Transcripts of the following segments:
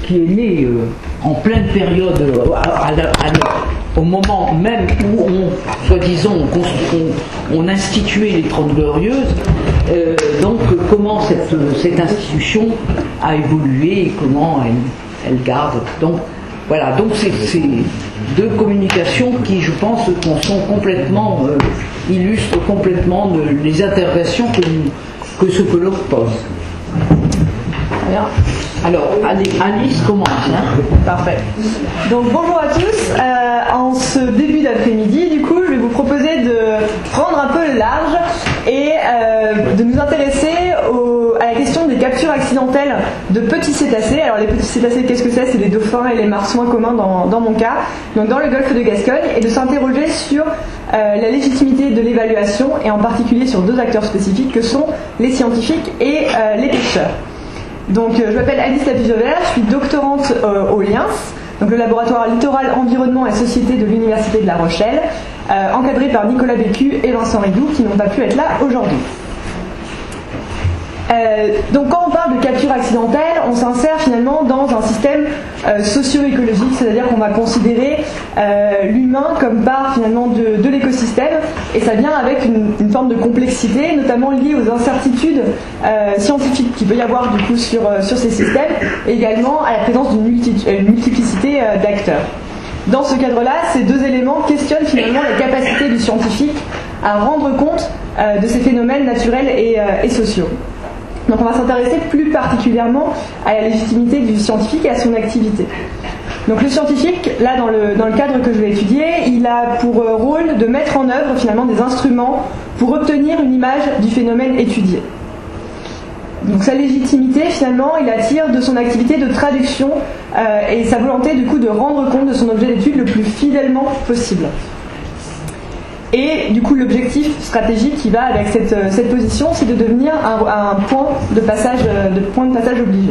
qui est né en pleine période, au moment même où soi-disant, on instituait les 30 Glorieuses, donc comment cette institution a évolué et comment elle garde. Donc voilà, donc c'est deux communications qui, je pense, sont complètement illustrent complètement les interrogations que ce colloque pose. Alors, Alice commence. Parfait. Donc bonjour à tous. En ce début d'après-midi, du coup, je vais vous proposer de prendre un peu large et de nous intéresser à la question des captures accidentelles de petits cétacés. Alors les petits cétacés, qu'est-ce que c'est ? C'est les dauphins et les marsouins communs dans mon cas, donc dans le golfe de Gascogne, et de s'interroger sur la légitimité de l'évaluation, et en particulier sur deux acteurs spécifiques que sont les scientifiques et les pêcheurs. Donc je m'appelle Alice Lapivevert, je suis doctorante au LIENS, donc le laboratoire littoral, environnement et société de l'Université de La Rochelle, encadré par Nicolas Bécu et Vincent Ridoux, qui n'ont pas pu être là aujourd'hui. Donc quand on parle de capture accidentelle, on s'insère finalement dans un système socio-écologique, c'est-à-dire qu'on va considérer l'humain comme part finalement de l'écosystème, et ça vient avec une forme de complexité, notamment liée aux incertitudes scientifiques qu'il peut y avoir du coup sur ces systèmes, et également à la présence d'une multiplicité d'acteurs. Dans ce cadre-là, ces deux éléments questionnent finalement la capacité du scientifique à rendre compte de ces phénomènes naturels et sociaux. Donc on va s'intéresser plus particulièrement à la légitimité du scientifique et à son activité. Donc le scientifique, là dans le cadre que je vais étudier, il a pour rôle de mettre en œuvre finalement des instruments pour obtenir une image du phénomène étudié. Donc sa légitimité finalement, il la tire de son activité de traduction et sa volonté du coup de rendre compte de son objet d'étude le plus fidèlement possible. Et du coup, l'objectif stratégique qui va avec cette position, c'est de devenir un point de passage obligé.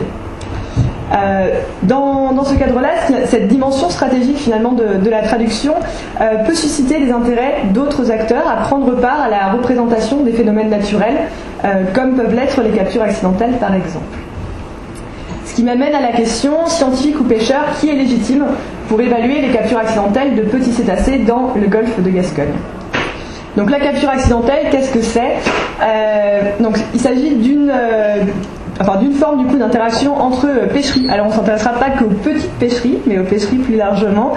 Dans ce cadre-là, cette dimension stratégique finalement de la traduction peut susciter des intérêts d'autres acteurs à prendre part à la représentation des phénomènes naturels, comme peuvent l'être les captures accidentelles par exemple. Ce qui m'amène à la question, scientifique ou pêcheur, qui est légitime pour évaluer les captures accidentelles de petits cétacés dans le golfe de Gascogne ? Donc la capture accidentelle, qu'est-ce que c'est ? Donc il s'agit d'une forme du coup d'interaction entre pêcheries. Alors on ne s'intéressera pas qu'aux petites pêcheries, mais aux pêcheries plus largement,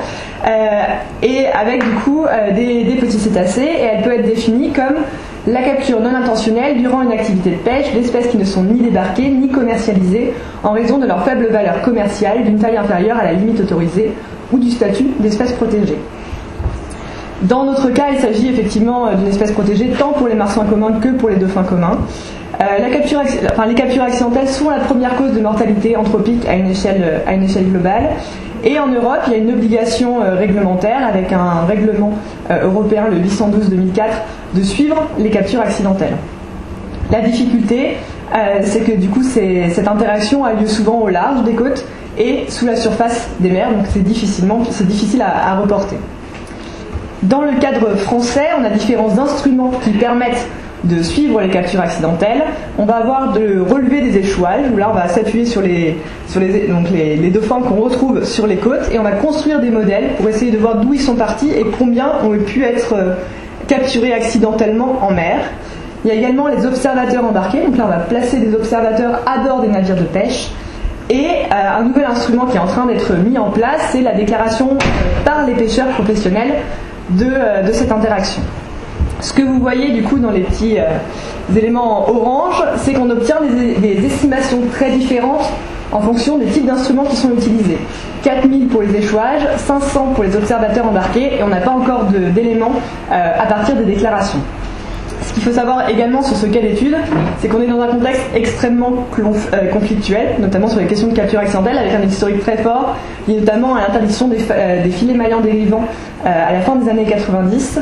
et avec du coup des petits cétacés, et elle peut être définie comme la capture non intentionnelle durant une activité de pêche d'espèces qui ne sont ni débarquées ni commercialisées en raison de leur faible valeur commerciale, d'une taille inférieure à la limite autorisée ou du statut d'espèce protégée. Dans notre cas, il s'agit effectivement d'une espèce protégée tant pour les marsouins communs que pour les dauphins communs. Les captures accidentelles sont la première cause de mortalité anthropique à une échelle globale. Et en Europe, il y a une obligation réglementaire avec un règlement européen, le 812/2004, de suivre les captures accidentelles. La difficulté, c'est que du coup, cette interaction a lieu souvent au large des côtes et sous la surface des mers, donc c'est difficile à reporter. Dans le cadre français, on a différents instruments qui permettent de suivre les captures accidentelles. On va avoir de relever des échouages, où là on va s'appuyer sur les dauphins qu'on retrouve sur les côtes, et on va construire des modèles pour essayer de voir d'où ils sont partis et combien ont pu être capturés accidentellement en mer. Il y a également les observateurs embarqués, donc là on va placer des observateurs à bord des navires de pêche. Et un nouvel instrument qui est en train d'être mis en place, c'est la déclaration par les pêcheurs professionnels de cette interaction. Ce que vous voyez du coup dans les petits éléments en orange, c'est qu'on obtient des estimations très différentes en fonction des types d'instruments qui sont utilisés. 4000 pour les échouages, 500 pour les observateurs embarqués, et on n'a pas encore d'éléments à partir des déclarations. Ce qu'il faut savoir également sur ce cas d'étude, c'est qu'on est dans un contexte extrêmement conflictuel, notamment sur les questions de capture accidentelle, avec un historique très fort, lié notamment à l'interdiction des filets maillants dérivants à la fin des années 90,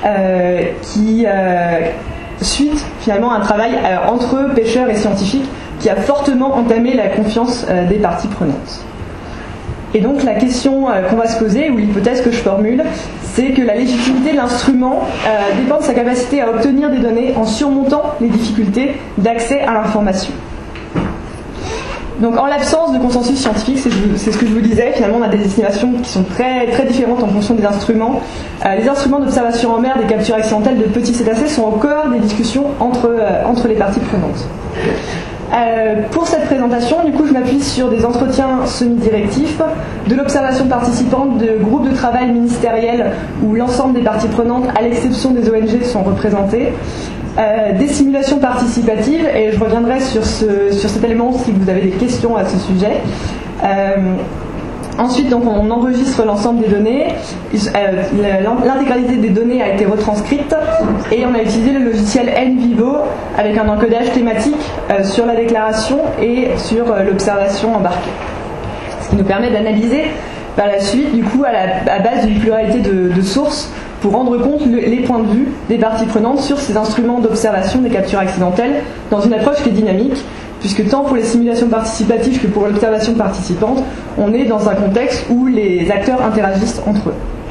qui suite finalement à un travail entre pêcheurs et scientifiques qui a fortement entamé la confiance des parties prenantes. Et donc la question qu'on va se poser, ou l'hypothèse que je formule, c'est que la légitimité de l'instrument dépend de sa capacité à obtenir des données en surmontant les difficultés d'accès à l'information. Donc en l'absence de consensus scientifique, c'est ce que je vous disais, finalement on a des estimations qui sont très, très différentes en fonction des instruments. Les instruments d'observation en mer des captures accidentelles de petits cétacés sont au cœur des discussions entre les parties prenantes. Pour cette présentation, du coup, je m'appuie sur des entretiens semi-directifs, de l'observation participante, de groupes de travail ministériels où l'ensemble des parties prenantes, à l'exception des ONG, sont représentées, des simulations participatives, et je reviendrai sur cet élément si vous avez des questions à ce sujet. Ensuite, donc, on enregistre l'ensemble des données. L'intégralité des données a été retranscrite et on a utilisé le logiciel NVivo avec un encodage thématique sur la déclaration et sur l'observation embarquée. Ce qui nous permet d'analyser par la suite, du coup, à base d'une pluralité de sources pour rendre compte les points de vue des parties prenantes sur ces instruments d'observation des captures accidentelles dans une approche qui est dynamique, puisque tant pour les simulations participatives que pour l'observation participante, on est dans un contexte où les acteurs interagissent entre eux.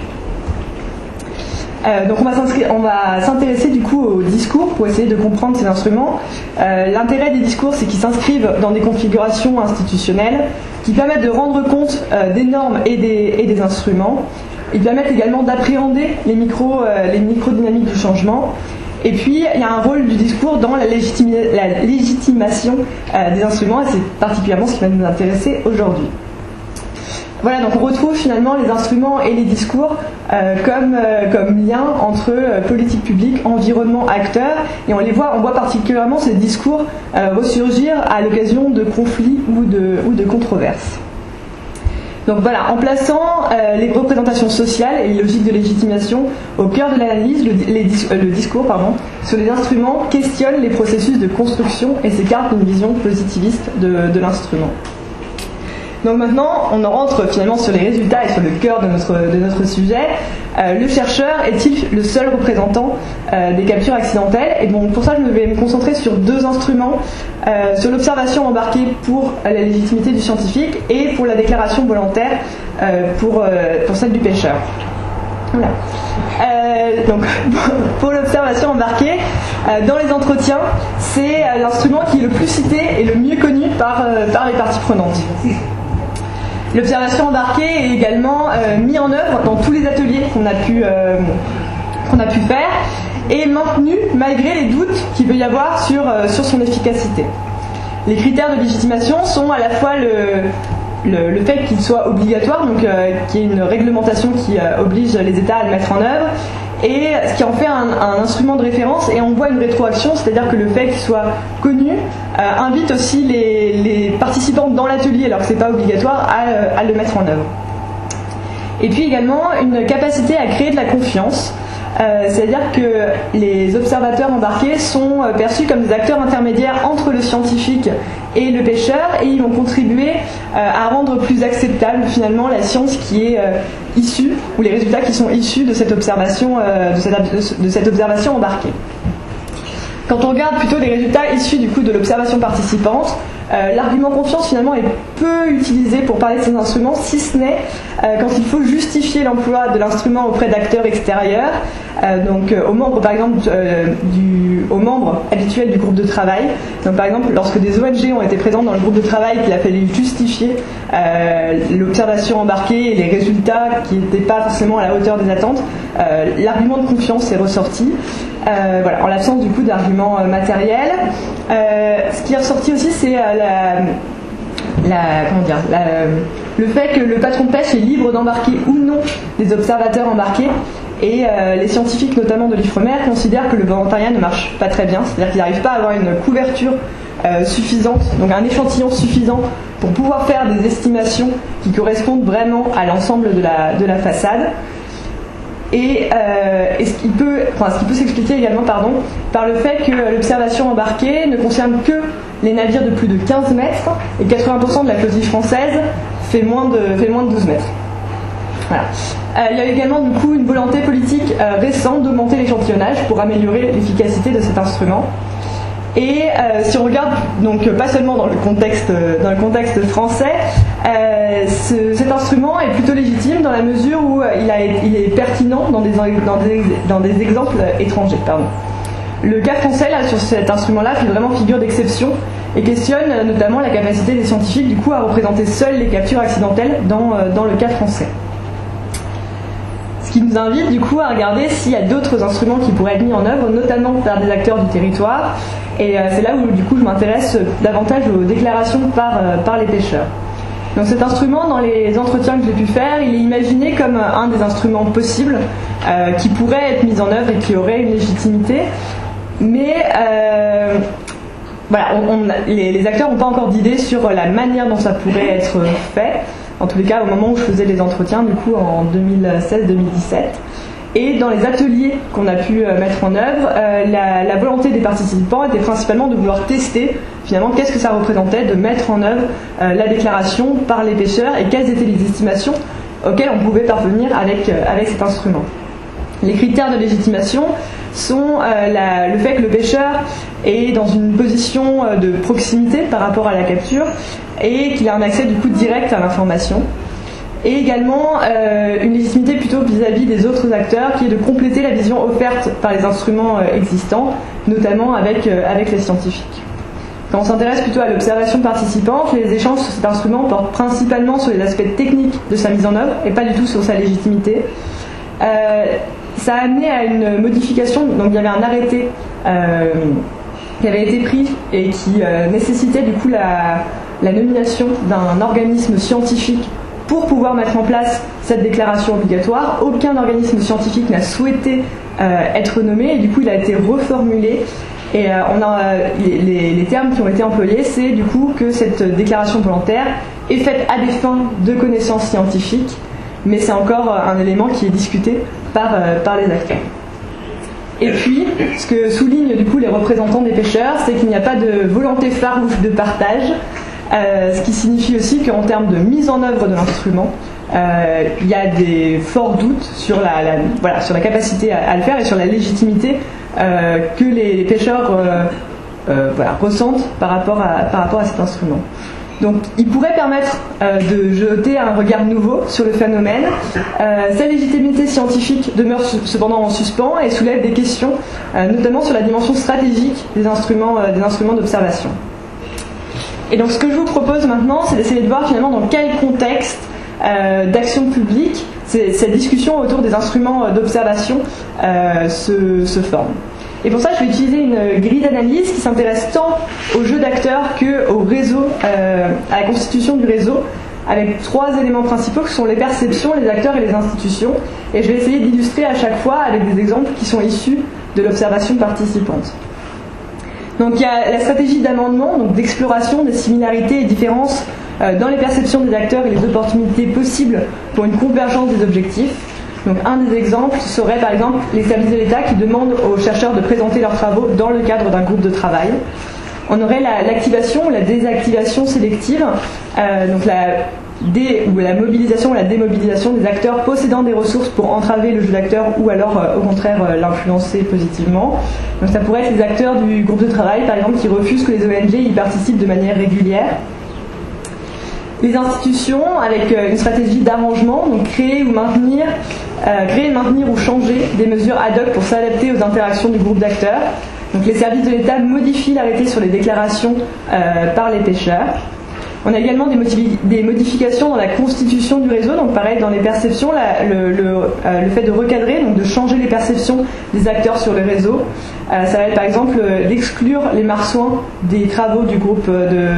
Donc on va s'intéresser du coup aux discours pour essayer de comprendre ces instruments. L'intérêt des discours, c'est qu'ils s'inscrivent dans des configurations institutionnelles qui permettent de rendre compte des normes et des instruments. Ils permettent également d'appréhender les microdynamiques du changement. Et puis, il y a un rôle du discours dans la légitimation des instruments, et c'est particulièrement ce qui va nous intéresser aujourd'hui. Voilà, donc on retrouve finalement les instruments et les discours comme lien entre politique publique, environnement, acteurs, et on voit particulièrement ces discours ressurgir à l'occasion de conflits ou de controverses. Donc voilà, en plaçant les représentations sociales et les logiques de légitimation au cœur de l'analyse, le discours sur les instruments questionne les processus de construction et s'écarte d'une vision positiviste de l'instrument. Donc maintenant, on en rentre finalement sur les résultats et sur le cœur de notre sujet. Le chercheur est-il le seul représentant des captures accidentelles? Et donc pour ça, je vais me concentrer sur deux instruments, sur l'observation embarquée pour la légitimité du scientifique et pour la déclaration volontaire pour celle du pêcheur. Voilà. Donc pour l'observation embarquée, dans les entretiens, c'est l'instrument qui est le plus cité et le mieux connu par les parties prenantes. L'observation embarquée est également mise en œuvre dans tous les ateliers qu'on a pu faire et maintenue malgré les doutes qu'il peut y avoir sur son efficacité. Les critères de légitimation sont à la fois le fait qu'il soit obligatoire, donc qu'il y ait une réglementation qui oblige les États à le mettre en œuvre, et ce qui en fait un instrument de référence, et on voit une rétroaction, c'est-à-dire que le fait qu'il soit connu invite aussi les participants dans l'atelier, alors que c'est pas obligatoire, à le mettre en œuvre. Et puis également une capacité à créer de la confiance, c'est-à-dire que les observateurs embarqués sont perçus comme des acteurs intermédiaires entre le scientifique et le pêcheur, et ils vont contribuer à rendre plus acceptable finalement la science qui est issue, ou les résultats qui sont issus de cette observation, de cette observation embarquée. Quand on regarde plutôt les résultats issus du coup de l'observation participante, l'argument confiance finalement est peu utilisé pour parler de ces instruments, si ce n'est quand il faut justifier l'emploi de l'instrument auprès d'acteurs extérieurs, donc aux membres par exemple aux membres habituels du groupe de travail. Donc par exemple lorsque des ONG ont été présentes dans le groupe de travail, qu'il a fallu justifier l'observation embarquée et les résultats qui n'étaient pas forcément à la hauteur des attentes, l'argument de confiance est ressorti. Voilà, en l'absence du coup d'arguments matériels. Ce qui est ressorti aussi, c'est le fait que le patron de pêche est libre d'embarquer ou non des observateurs embarqués, et les scientifiques notamment de l'IFREMER considèrent que le volontariat ne marche pas très bien, c'est-à-dire qu'ils n'arrivent pas à avoir une couverture suffisante, donc un échantillon suffisant pour pouvoir faire des estimations qui correspondent vraiment à l'ensemble de la façade. Et ce qui peut s'expliquer également par le fait que l'observation embarquée ne concerne que les navires de plus de 15 mètres, et 80% de la flottille française fait moins de 12 mètres. Voilà. Il y a également du coup une volonté politique récente d'augmenter l'échantillonnage pour améliorer l'efficacité de cet instrument. Et si on regarde donc pas seulement dans le contexte français, cet instrument est plutôt légitime dans la mesure où il est pertinent dans des exemples étrangers. Le cas français là, sur cet instrument-là fait vraiment figure d'exception, et questionne notamment la capacité des scientifiques du coup à représenter seuls les captures accidentelles dans le cas français. Ce qui nous invite du coup à regarder s'il y a d'autres instruments qui pourraient être mis en œuvre, notamment par des acteurs du territoire, et c'est là où du coup je m'intéresse davantage aux déclarations par les pêcheurs. Donc cet instrument, dans les entretiens que j'ai pu faire, il est imaginé comme un des instruments possibles qui pourrait être mis en œuvre et qui aurait une légitimité, mais voilà, les acteurs n'ont pas encore d'idée sur la manière dont ça pourrait être fait. En tous les cas, au moment où je faisais les entretiens, du coup en 2016-2017. Et dans les ateliers qu'on a pu mettre en œuvre, la volonté des participants était principalement de vouloir tester finalement qu'est-ce que ça représentait de mettre en œuvre la déclaration par les pêcheurs et quelles étaient les estimations auxquelles on pouvait parvenir avec cet instrument. Les critères de légitimation sont le fait que le pêcheur est dans une position de proximité par rapport à la capture et qu'il a un accès du coup direct à l'information. Et également une légitimité plutôt vis-à-vis des autres acteurs qui est de compléter la vision offerte par les instruments existants, notamment avec les scientifiques. Quand on s'intéresse plutôt à l'observation participante, les échanges sur cet instrument portent principalement sur les aspects techniques de sa mise en œuvre et pas du tout sur sa légitimité. Ça a amené à une modification, donc il y avait un arrêté qui avait été pris et qui nécessitait du coup la nomination d'un organisme scientifique pour pouvoir mettre en place cette déclaration obligatoire. Aucun organisme scientifique n'a souhaité être nommé et du coup il a été reformulé et les termes qui ont été employés, c'est du coup que cette déclaration volontaire est faite à des fins de connaissances scientifiques, mais c'est encore un élément qui est discuté par les acteurs. Et puis, ce que soulignent du coup les représentants des pêcheurs, c'est qu'il n'y a pas de volonté farouche de partage, ce qui signifie aussi qu'en termes de mise en œuvre de l'instrument, il y a des forts doutes sur la capacité à le faire et sur la légitimité que les pêcheurs ressentent par rapport à cet instrument. Donc, il pourrait permettre de jeter un regard nouveau sur le phénomène. Sa légitimité scientifique demeure cependant en suspens et soulève des questions, notamment sur la dimension stratégique des instruments d'observation. Et donc, ce que je vous propose maintenant, c'est d'essayer de voir finalement dans quel contexte d'action publique cette discussion autour des instruments d'observation se forme. Et pour ça, je vais utiliser une grille d'analyse qui s'intéresse tant au jeu d'acteurs qu'au réseau, à la constitution du réseau, avec 3 éléments principaux qui sont les perceptions, les acteurs et les institutions. Et je vais essayer d'illustrer à chaque fois avec des exemples qui sont issus de l'observation participante. Donc il y a la stratégie d'amendement, donc d'exploration des similarités et différences dans les perceptions des acteurs et les opportunités possibles pour une convergence des objectifs. Donc un des exemples serait par exemple les services de l'État qui demandent aux chercheurs de présenter leurs travaux dans le cadre d'un groupe de travail. On aurait l'activation ou la désactivation sélective, donc la mobilisation ou la démobilisation des acteurs possédant des ressources pour entraver le jeu d'acteurs ou alors au contraire l'influencer positivement. Donc ça pourrait être les acteurs du groupe de travail par exemple qui refusent que les ONG y participent de manière régulière. Les institutions avec une stratégie d'arrangement, donc créer, maintenir ou changer des mesures ad hoc pour s'adapter aux interactions du groupe d'acteurs. Donc les services de l'État modifient l'arrêté sur les déclarations par les pêcheurs. On a également des modifications dans la constitution du réseau, donc pareil dans les perceptions, le fait de recadrer, donc de changer les perceptions des acteurs sur le réseau. Ça va être par exemple d'exclure les marsouins des travaux du groupe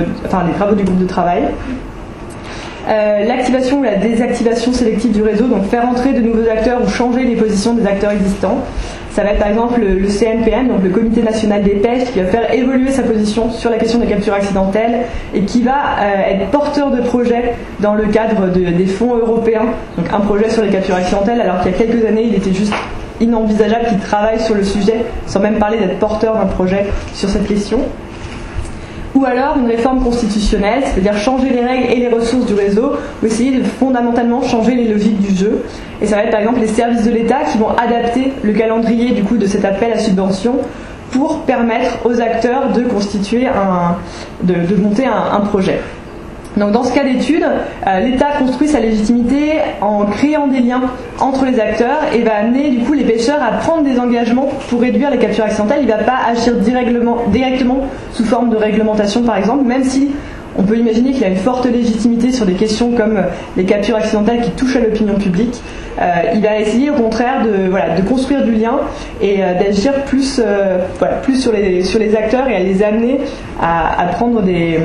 de travail. L'activation ou la désactivation sélective du réseau, donc faire entrer de nouveaux acteurs ou changer les positions des acteurs existants. Ça va être par exemple le CNPN, donc le Comité National des Pêches, qui va faire évoluer sa position sur la question des captures accidentelles et qui va être porteur de projets dans le cadre des fonds européens. Donc un projet sur les captures accidentelles, alors qu'il y a quelques années, il était juste inenvisageable qu'il travaille sur le sujet, sans même parler d'être porteur d'un projet sur cette question. Ou alors une réforme constitutionnelle, c'est-à-dire changer les règles et les ressources du réseau, ou essayer de fondamentalement changer les logiques du jeu. Et ça va être par exemple les services de l'État qui vont adapter le calendrier du coup de cet appel à subvention pour permettre aux acteurs de constituer de monter un projet. Donc dans ce cas d'étude, l'État construit sa légitimité en créant des liens entre les acteurs et va amener du coup les pêcheurs à prendre des engagements pour réduire les captures accidentelles. Il ne va pas agir directement sous forme de réglementation par exemple, même si on peut imaginer qu'il a une forte légitimité sur des questions comme les captures accidentelles qui touchent à l'opinion publique. Il va essayer au contraire de construire du lien et d'agir plus sur les acteurs et à les amener à prendre des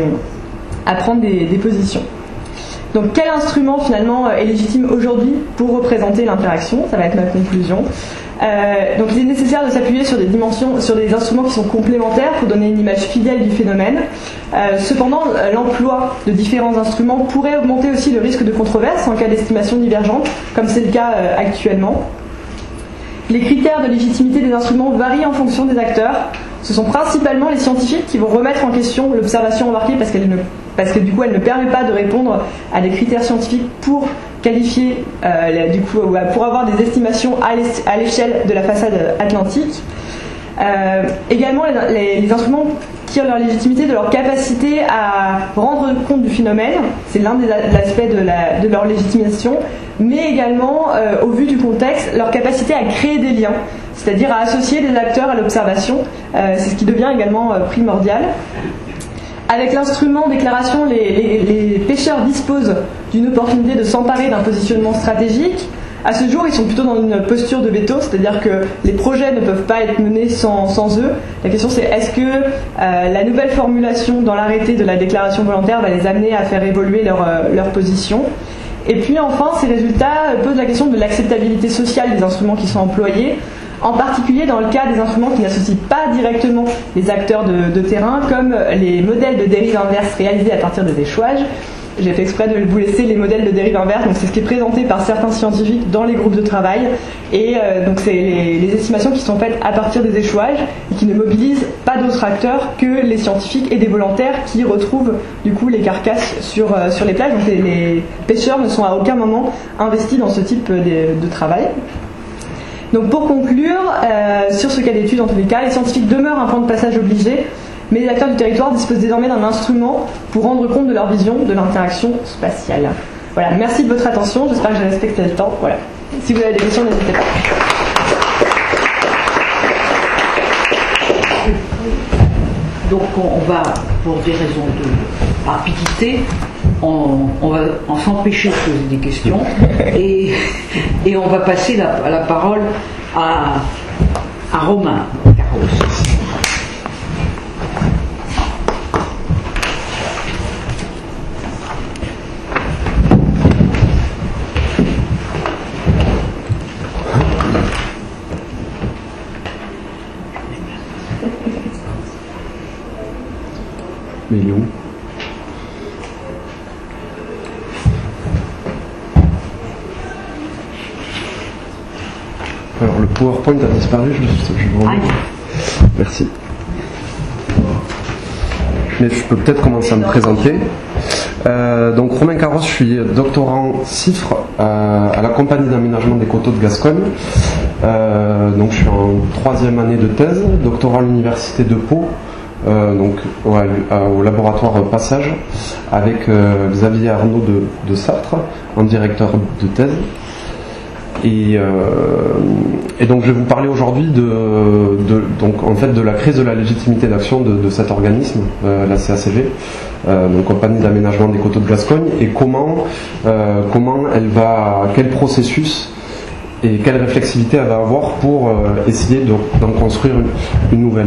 positions. Donc quel instrument finalement est légitime aujourd'hui pour représenter l'interaction? Ça va être ma conclusion. Donc il est nécessaire de s'appuyer sur des instruments qui sont complémentaires pour donner une image fidèle du phénomène. Cependant, l'emploi de différents instruments pourrait augmenter aussi le risque de controverse en cas d'estimation divergente, comme c'est le cas actuellement. Les critères de légitimité des instruments varient en fonction des acteurs. Ce sont principalement les scientifiques qui vont remettre en question l'observation embarquée parce que du coup elle ne permet pas de répondre à des critères scientifiques pour qualifier, pour avoir des estimations à l'échelle de la façade atlantique. Également, les instruments tirent leur légitimité de leur capacité à rendre compte du phénomène, c'est l'un des aspects de leur légitimation, mais également, au vu du contexte, leur capacité à créer des liens, c'est-à-dire à associer des acteurs à l'observation, c'est ce qui devient également primordial. Avec l'instrument déclaration, les pêcheurs disposent d'une opportunité de s'emparer d'un positionnement stratégique. À ce jour, ils sont plutôt dans une posture de veto, c'est-à-dire que les projets ne peuvent pas être menés sans eux. La question c'est est-ce que la nouvelle formulation dans l'arrêté de la déclaration volontaire va les amener à faire évoluer leur position. Et puis enfin, ces résultats posent la question de l'acceptabilité sociale des instruments qui sont employés, en particulier dans le cas des instruments qui n'associent pas directement les acteurs de terrain, comme les modèles de dérive inverse réalisés à partir des échouages. J'ai fait exprès de vous laisser les modèles de dérive inverse, donc c'est ce qui est présenté par certains scientifiques dans les groupes de travail, et donc c'est les estimations qui sont faites à partir des échouages et qui ne mobilisent pas d'autres acteurs que les scientifiques et des volontaires qui retrouvent du coup les carcasses sur les plages. Donc les pêcheurs ne sont à aucun moment investis dans ce type de travail. Donc pour conclure, sur ce cas d'étude en tous les cas, les scientifiques demeurent un point de passage obligé, mais les acteurs du territoire disposent désormais d'un instrument pour rendre compte de leur vision de l'interaction spatiale. Voilà, merci de votre attention, j'espère que j'ai respecté le temps. Voilà. Si vous avez des questions, n'hésitez pas. Donc on va, pour des raisons de rapidité, on va s'empêcher de poser des questions et on va passer la parole à Romain Carros. Mais il est où ? Alors le PowerPoint a disparu, je vous remercie. Merci. Mais je peux peut-être commencer à me présenter. Donc Romain Carros, je suis doctorant CIFRE à la compagnie d'aménagement des coteaux de Gascogne. Donc je suis en 3e année de thèse, doctorat à l'université de Pau. Au laboratoire Passage avec Xavier Arnaud de Sartre en directeur de thèse et donc je vais vous parler aujourd'hui de la crise de la légitimité d'action de cet organisme, la CACG, donc compagnie d'aménagement des coteaux de Gascogne, et quel processus et quelle réflexivité elle va avoir pour essayer d'en construire une nouvelle.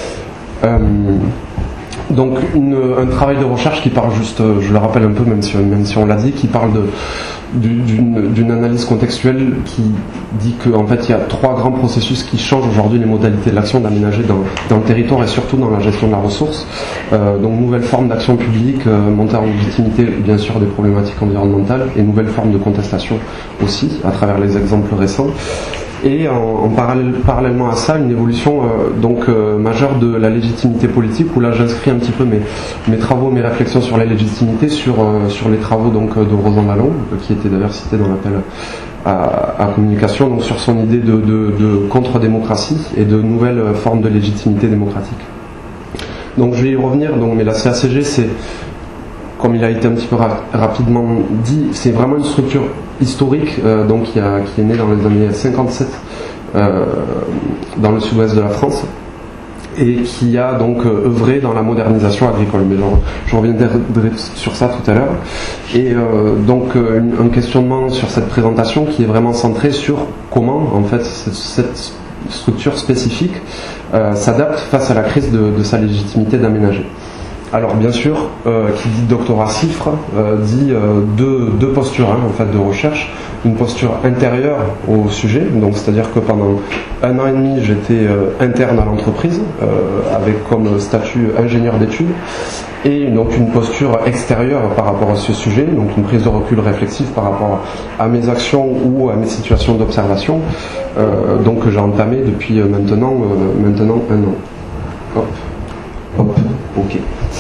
Donc un travail de recherche qui parle juste, je le rappelle un peu même si on l'a dit, qui parle d'une analyse contextuelle qui dit qu'en fait il y a 3 grands processus qui changent aujourd'hui les modalités de l'action d'aménager dans le territoire et surtout dans la gestion de la ressource. Donc nouvelle forme d'action publique, montée en légitimité bien sûr des problématiques environnementales et nouvelle forme de contestation aussi à travers les exemples récents. Et parallèlement à ça, une évolution majeure de la légitimité politique, où là j'inscris un petit peu mes travaux, mes réflexions sur la légitimité, sur les travaux de Rosan Lallong, qui était d'ailleurs cité dans l'appel à communication, donc sur son idée de contre-démocratie et de nouvelles formes de légitimité démocratique. Donc je vais y revenir, mais la CACG c'est comme il a été un petit peu rapidement dit, c'est vraiment une structure historique donc qui est née dans les années 57 dans le sud-ouest de la France, et qui a donc œuvré dans la modernisation agricole. Mais je reviendrai sur ça tout à l'heure. Et donc un questionnement sur cette présentation qui est vraiment centré sur comment en fait cette structure spécifique s'adapte face à la crise de sa légitimité d'aménager. Alors bien sûr, qui dit doctorat CIFRE dit deux postures en fait de recherche. Une posture intérieure au sujet, donc c'est-à-dire que pendant 1 an et demi j'étais interne à l'entreprise avec comme statut ingénieur d'études, et donc une posture extérieure par rapport à ce sujet, donc une prise de recul réflexive par rapport à mes actions ou à mes situations d'observation, donc que j'ai entamé depuis maintenant 1 an. Hop, ok.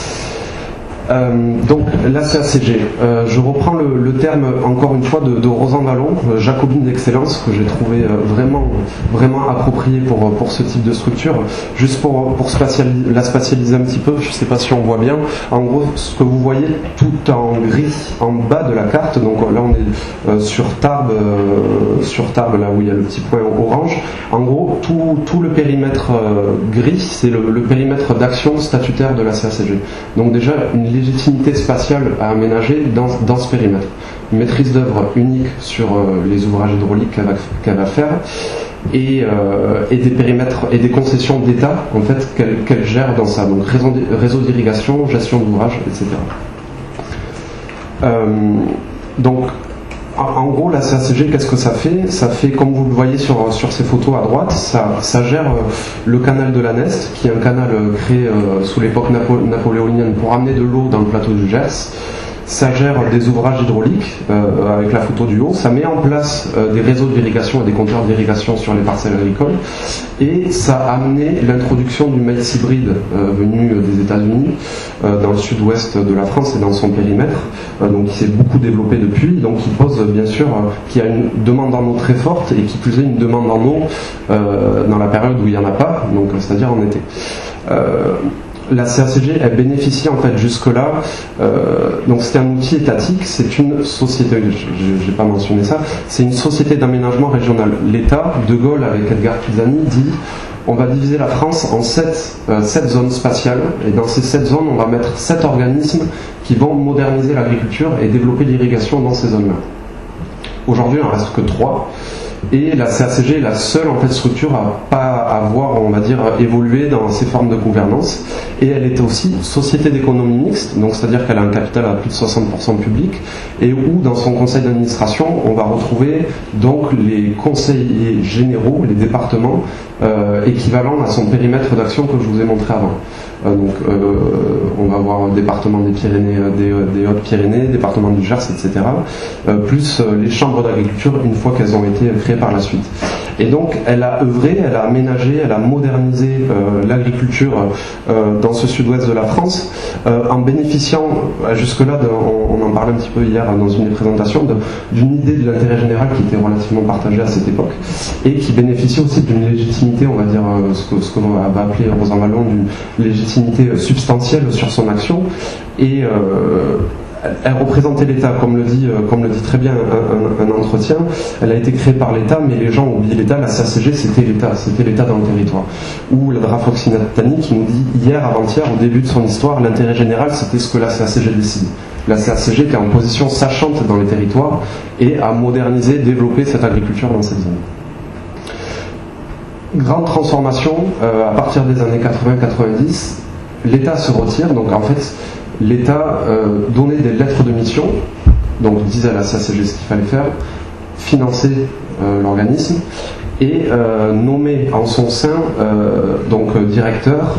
Donc la CACG, je reprends le terme encore une fois de Rosan Vallon, jacobine d'excellence, que j'ai trouvé vraiment approprié pour ce type de structure. Juste pour la spatialiser un petit peu, je ne sais pas si on voit bien, en gros ce que vous voyez tout en gris en bas de la carte, donc là on est sur Tarbes, là où il y a le petit point orange. En gros tout le périmètre gris, c'est le périmètre d'action statutaire de la CACG. Donc déjà une légitimité spatiale à aménager dans ce périmètre. Une maîtrise d'œuvre unique sur les ouvrages hydrauliques qu'elle va faire, et des périmètres et des concessions d'État en fait qu'elle gère dans ça. Donc réseau d'irrigation, gestion d'ouvrages, etc. Donc en gros, la CACG, qu'est-ce que ça fait ? Ça fait, comme vous le voyez sur ces photos à droite, ça gère le canal de la Neste, qui est un canal créé sous l'époque napoléonienne pour amener de l'eau dans le plateau du Gers. Ça gère des ouvrages hydrauliques avec la photo du haut. Ça met en place des réseaux d'irrigation et des compteurs d'irrigation sur les parcelles agricoles. Et ça a amené l'introduction du maïs hybride venu des États-Unis dans le sud-ouest de la France et dans son périmètre. Donc il s'est beaucoup développé depuis. Donc il pose bien sûr qu'il y a une demande en eau très forte, et qui plus est une demande en eau dans la période où il n'y en a pas, donc c'est-à-dire en été. La CACG, elle bénéficie en fait jusque-là, donc c'est un outil étatique, c'est une société, je n'ai pas mentionné ça, c'est une société d'aménagement régional. L'État, De Gaulle avec Edgar Pisani dit on va diviser la France en 7 zones spatiales, et dans ces 7 zones on va mettre 7 organismes qui vont moderniser l'agriculture et développer l'irrigation dans ces zones-là. Aujourd'hui il n'en reste que 3. Et la CACG est la seule en fait structure à pas avoir, on va dire, évolué dans ces formes de gouvernance. Et elle est aussi société d'économie mixte, donc c'est-à-dire qu'elle a un capital à plus de 60% public, et où dans son conseil d'administration on va retrouver donc les conseillers généraux, les départements équivalents à son périmètre d'action que je vous ai montré avant. On va avoir département des Pyrénées, des Hautes-Pyrénées, département du Gers, etc. Plus les chambres d'agriculture une fois qu'elles ont été créées par la suite. Et donc elle a œuvré, elle a aménagé, elle a modernisé l'agriculture dans ce sud-ouest de la France en bénéficiant, jusque-là, on en parlait un petit peu hier dans une des présentations, d'une idée de l'intérêt général qui était relativement partagée à cette époque, et qui bénéficie aussi d'une légitimité, on va dire, ce qu'on va appeler Rosan Vallon, d'une légitimité substantielle sur son action. Et elle représentait l'État, comme le dit très bien un entretien. Elle a été créée par l'État, mais les gens oublient l'État. La CACG, c'était l'État dans le territoire. Ou la DRAF Occitanie qui nous dit hier, avant-hier, au début de son histoire, l'intérêt général, c'était ce que la CACG décide. La CACG était en position sachante dans les territoires et a modernisé, développé cette agriculture dans cette zone. Grande transformation, à partir des années 80-90, l'État se retire, donc en fait, l'État donnait des lettres de mission, donc disait à la CACG ce qu'il fallait faire, financer l'organisme, et nommer en son sein directeur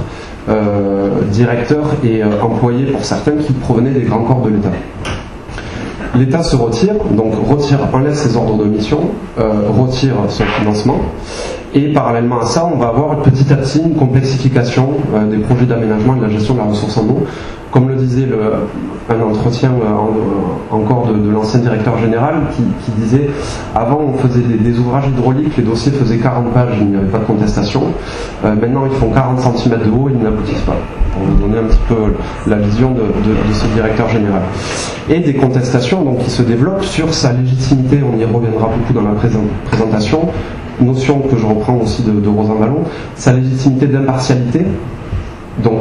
et employés pour certains qui provenaient des grands corps de l'État. L'État se retire, donc enlève ses ordres de mission, retire son financement, Et parallèlement à ça, on va avoir petit à petit une complexification des projets d'aménagement et de la gestion de la ressource en eau. Comme le disait un entretien encore de l'ancien directeur général qui disait avant on faisait des ouvrages hydrauliques, les dossiers faisaient 40 pages, il n'y avait pas de contestation. Maintenant ils font 40 cm de haut et ils n'aboutissent pas. Pour vous donner un petit peu la vision de ce directeur général. Et des contestations donc, qui se développent sur sa légitimité, on y reviendra beaucoup dans la présentation, notion que je reprends aussi de Rosan Vallon, sa légitimité d'impartialité. Donc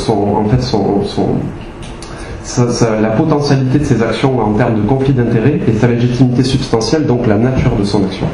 la potentialité de ses actions en termes de conflit d'intérêts et sa légitimité substantielle, donc la nature de son action.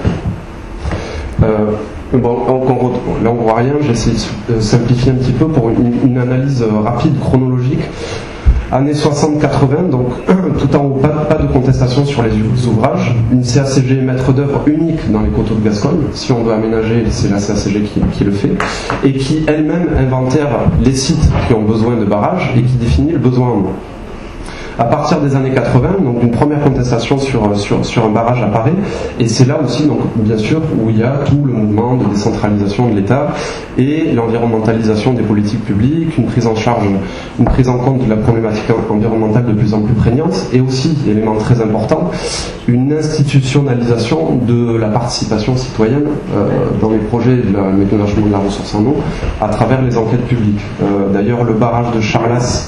Là on voit rien, j'essaie de simplifier un petit peu pour une analyse rapide, chronologique. Années 60-80, donc tout en haut, pas de contestation sur les ouvrages. Une CACG maître d'œuvre unique dans les coteaux de Gascogne. Si on doit aménager, c'est la CACG qui le fait. Et qui elle-même inventaire les sites qui ont besoin de barrages et qui définit le besoin en eau. À partir des années 80, donc une première contestation sur un barrage apparaît, et c'est là aussi, donc, bien sûr, où il y a tout le mouvement de décentralisation de l'État et l'environnementalisation des politiques publiques, une prise en compte de la problématique environnementale de plus en plus prégnante, et aussi, élément très important, une institutionnalisation de la participation citoyenne dans les projets de l'aménagement de la ressource en eau à travers les enquêtes publiques. D'ailleurs, le barrage de Charlas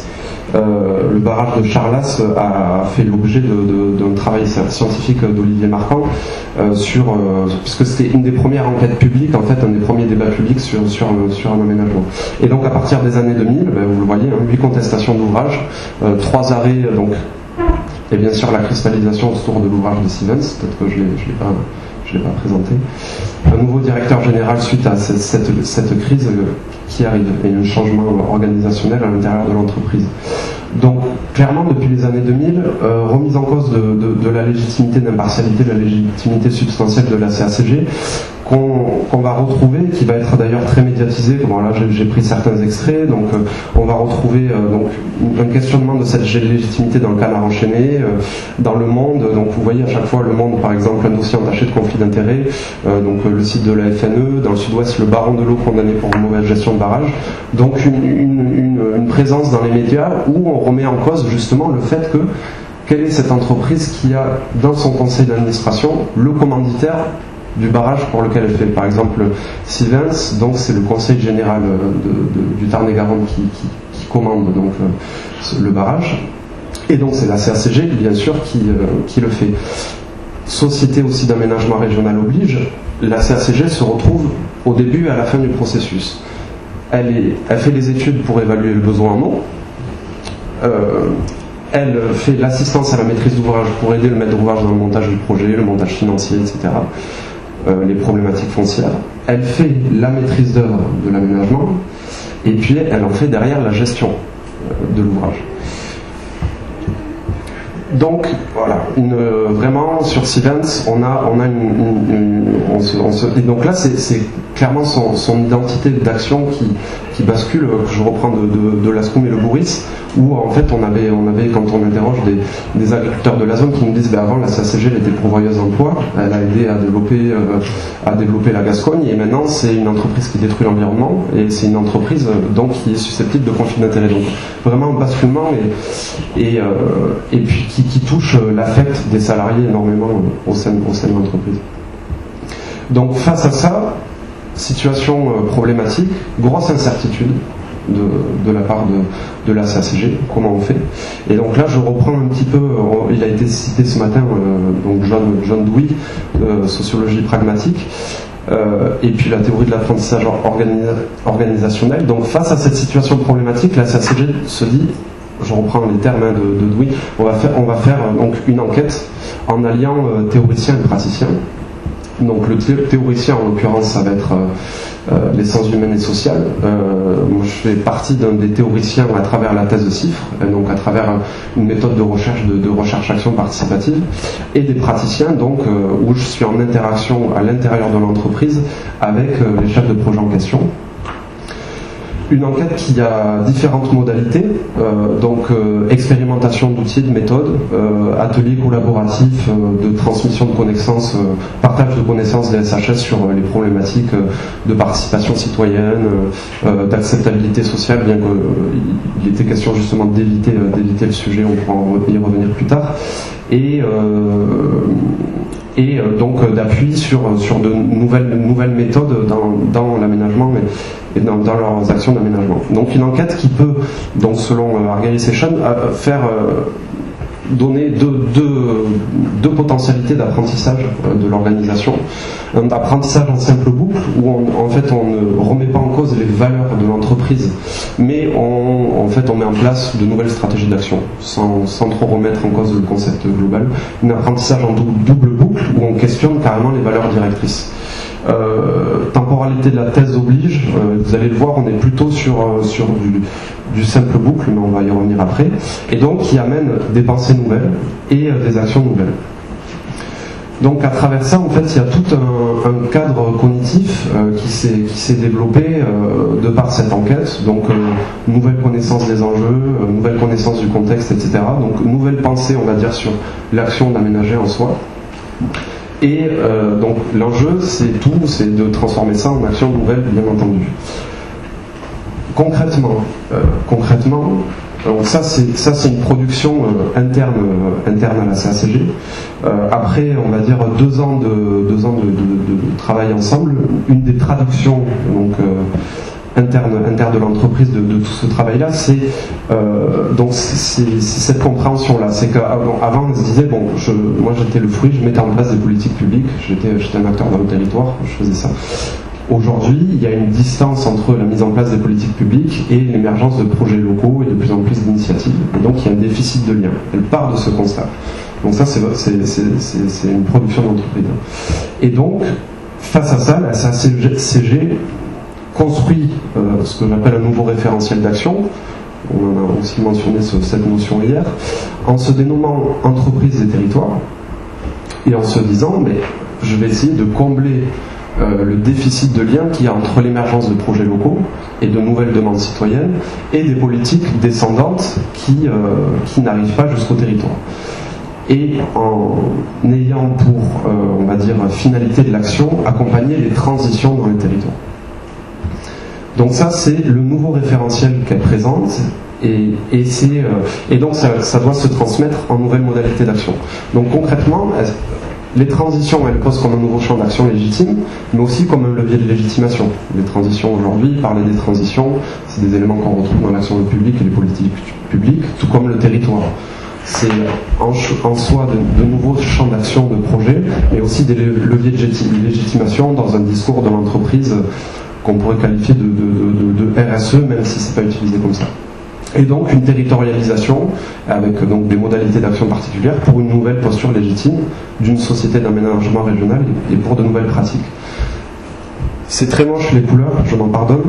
a fait l'objet d'un travail scientifique d'Olivier Marquand puisque c'était une des premières enquêtes publiques, en fait un des premiers débats publics sur un aménagement. Et donc à partir des années 2000, vous le voyez, 8 contestations d'ouvrages, 3 arrêts, donc, et bien sûr la cristallisation autour de l'ouvrage de Stevens, peut-être que je l'ai pas présenté. Un nouveau directeur général suite à cette crise qui arrive et un changement organisationnel à l'intérieur de l'entreprise. Donc clairement depuis les années 2000, remise en cause de la légitimité d'impartialité, de la légitimité substantielle de la CACG, qu'on va retrouver, qui va être d'ailleurs très médiatisé. Bon, là j'ai pris certains extraits, donc on va retrouver donc un questionnement de cette légitimité dans le Canard enchaîné, dans Le Monde. Donc vous voyez à chaque fois Le Monde, par exemple, un dossier entaché de conflit d'intérêts, donc le site de la FNE, dans le Sud-Ouest, le baron de l'eau condamné pour une mauvaise gestion de barrage. Donc une présence dans les médias où on remet en cause justement le fait que quelle est cette entreprise qui a dans son conseil d'administration le commanditaire du barrage pour lequel elle fait. Par exemple, Sivens, donc c'est le conseil général du Tarn-et-Garonne qui commande donc le barrage, et donc c'est la CACG bien sûr qui le fait. Société aussi d'aménagement régional oblige, la CACG se retrouve au début et à la fin du processus. Elle fait les études pour évaluer le besoin en eau. Elle fait l'assistance à la maîtrise d'ouvrage pour aider le maître d'ouvrage dans le montage du projet, le montage financier, etc. Les problématiques foncières. Elle fait la maîtrise d'œuvre de l'aménagement et puis elle en fait derrière la gestion de l'ouvrage. Donc voilà, vraiment sur Sivens, et donc là c'est clairement son identité d'action qui bascule, que je reprends de Lascombe et Le Bourris, où en fait on avait quand on interroge des agriculteurs de la zone qui nous disent avant la CACG elle était pourvoyeuse d'emploi, elle a aidé à développer la Gascogne, et maintenant c'est une entreprise qui détruit l'environnement et c'est une entreprise donc qui est susceptible de conflit d'intérêts. Donc vraiment un basculement et puis qui touche l'affect des salariés énormément au sein de l'entreprise. Donc face à ça, situation problématique, grosse incertitude de la part de la CACG, comment on fait. Et donc là je reprends un petit peu, il a été cité ce matin, donc John Dewey, sociologie pragmatique, et puis la théorie de l'apprentissage organisationnel. Donc face à cette situation problématique, la CACG se dit, je reprends les termes de Dewey, on va faire donc une enquête en alliant théoriciens et praticiens. Donc le théoricien en l'occurrence ça va être les sciences humaines et sociales. Moi je fais partie d'un des théoriciens à travers la thèse de Cifre, donc à travers une méthode de recherche-action participative, et des praticiens donc où je suis en interaction à l'intérieur de l'entreprise avec les chefs de projet en question. une enquête qui a différentes modalités, expérimentation d'outils, de méthodes, ateliers collaboratifs de transmission de connaissances, partage de connaissances des SHS sur les problématiques de participation citoyenne, d'acceptabilité sociale, bien qu'il était question justement d'éviter le sujet, on pourra y revenir plus tard, et donc d'appui sur de nouvelles méthodes dans l'aménagement et dans leurs actions d'aménagement. Donc une enquête qui peut, donc selon Argyris-Session, donner deux potentialités d'apprentissage de l'organisation. Un apprentissage en simple boucle où en fait on ne remet pas en cause les valeurs de l'entreprise, mais on met en place de nouvelles stratégies d'action sans trop remettre en cause le concept global. Un apprentissage en double boucle où on questionne carrément les valeurs directrices. Temporalité de la thèse oblige, vous allez le voir, on est plutôt sur du simple boucle, mais on va y revenir après, et donc qui amène des pensées nouvelles et des actions nouvelles. Donc à travers ça, en fait, il y a tout un cadre cognitif qui s'est développé de par cette enquête. Donc nouvelle connaissance des enjeux, nouvelle connaissance du contexte, etc. Donc nouvelle pensée, on va dire, sur l'action d'aménager en soi. Et donc l'enjeu, c'est de transformer ça en action nouvelle, bien entendu. Concrètement, donc ça c'est une production interne à la CACG. Après, on va dire 2 ans de travail ensemble, une des traductions donc interne de l'entreprise de tout ce travail-là, c'est cette compréhension-là. C'est qu'avant on se disait moi j'étais le fruit, je mettais en place des politiques publiques, j'étais un acteur dans le territoire, je faisais ça. Aujourd'hui, il y a une distance entre la mise en place des politiques publiques et l'émergence de projets locaux et de plus en plus d'initiatives. Et donc, il y a un déficit de lien. Elle part de ce constat. Donc ça, c'est une production d'entreprise. Et donc, face à ça, la CACG construit ce que j'appelle un nouveau référentiel d'action. On a aussi mentionné cette notion hier, en se dénommant entreprise des territoires et en se disant, mais je vais essayer de combler le déficit de lien qu'il y a entre l'émergence de projets locaux et de nouvelles demandes citoyennes et des politiques descendantes qui n'arrivent pas jusqu'au territoire. Et en ayant pour, on va dire, finalité de l'action, accompagner les transitions dans les territoires. Donc ça, c'est le nouveau référentiel qu'elle présente. Et donc ça doit se transmettre en nouvelles modalités d'action. Donc concrètement, les transitions, elles posent comme un nouveau champ d'action légitime, mais aussi comme un levier de légitimation. Les transitions aujourd'hui, parler des transitions, c'est des éléments qu'on retrouve dans l'action publique et les politiques publiques, tout comme le territoire. C'est en soi de nouveaux champs d'action de projet, mais aussi des leviers de légitimation dans un discours de l'entreprise qu'on pourrait qualifier de RSE, même si c'est pas utilisé comme ça. Et donc une territorialisation avec donc des modalités d'action particulières pour une nouvelle posture légitime d'une société d'aménagement régional et pour de nouvelles pratiques. C'est très moche les couleurs, je m'en pardonne.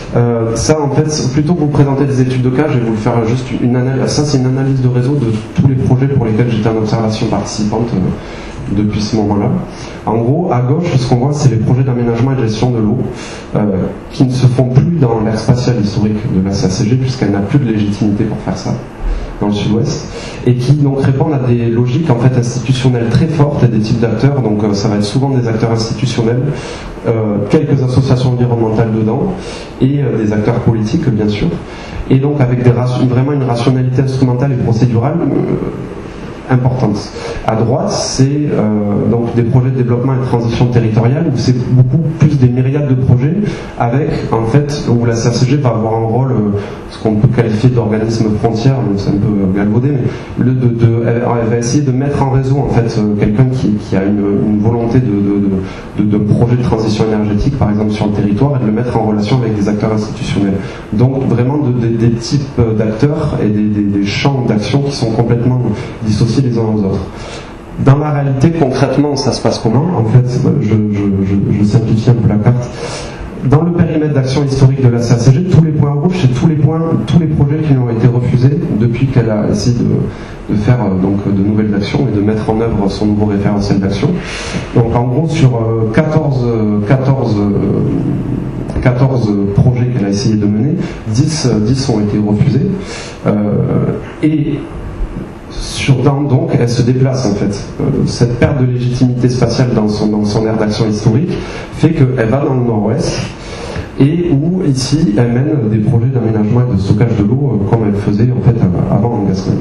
Ça en fait, plutôt que vous présenter des études de cas, je vais vous faire juste une analyse. Ça c'est une analyse de réseau de tous les projets pour lesquels j'étais en observation participante depuis ce moment-là. En gros, à gauche, ce qu'on voit, c'est les projets d'aménagement et de gestion de l'eau qui ne se font plus dans l'aire spatiale historique de la CACG puisqu'elle n'a plus de légitimité pour faire ça dans le sud-ouest et qui donc répondent à des logiques en fait institutionnelles très fortes et des types d'acteurs. Donc ça va être souvent des acteurs institutionnels, quelques associations environnementales dedans et des acteurs politiques bien sûr. Et donc avec vraiment une rationalité instrumentale et procédurale importante. À droite, c'est donc des projets de développement et de transition territoriale où c'est beaucoup plus des myriades de projets avec, en fait, où la CACG va avoir un rôle, ce qu'on peut qualifier d'organisme frontière, donc c'est un peu galvaudé, mais elle va essayer de mettre en réseau, en fait, quelqu'un qui a une volonté de projet de transition énergétique, par exemple, sur le territoire, et de le mettre en relation avec des acteurs institutionnels. Donc, vraiment des types d'acteurs et des champs d'action qui sont complètement dissociés les uns aux autres. Dans la réalité, concrètement, ça se passe comment ? En fait, je simplifie un peu la carte. Dans le périmètre d'action historique de la CACG, tous les points rouges, c'est tous les projets qui ont été refusés depuis qu'elle a essayé de faire donc de nouvelles actions et de mettre en œuvre son nouveau référentiel d'action. Donc en gros, sur 14 14 projets qu'elle a essayé de mener, 10 ont été refusés. Et donc elle se déplace en fait. Cette perte de légitimité spatiale dans son aire d'action historique fait qu'elle va dans le nord-ouest et où ici elle mène des projets d'aménagement et de stockage de l'eau comme elle faisait en fait avant en Gascogne.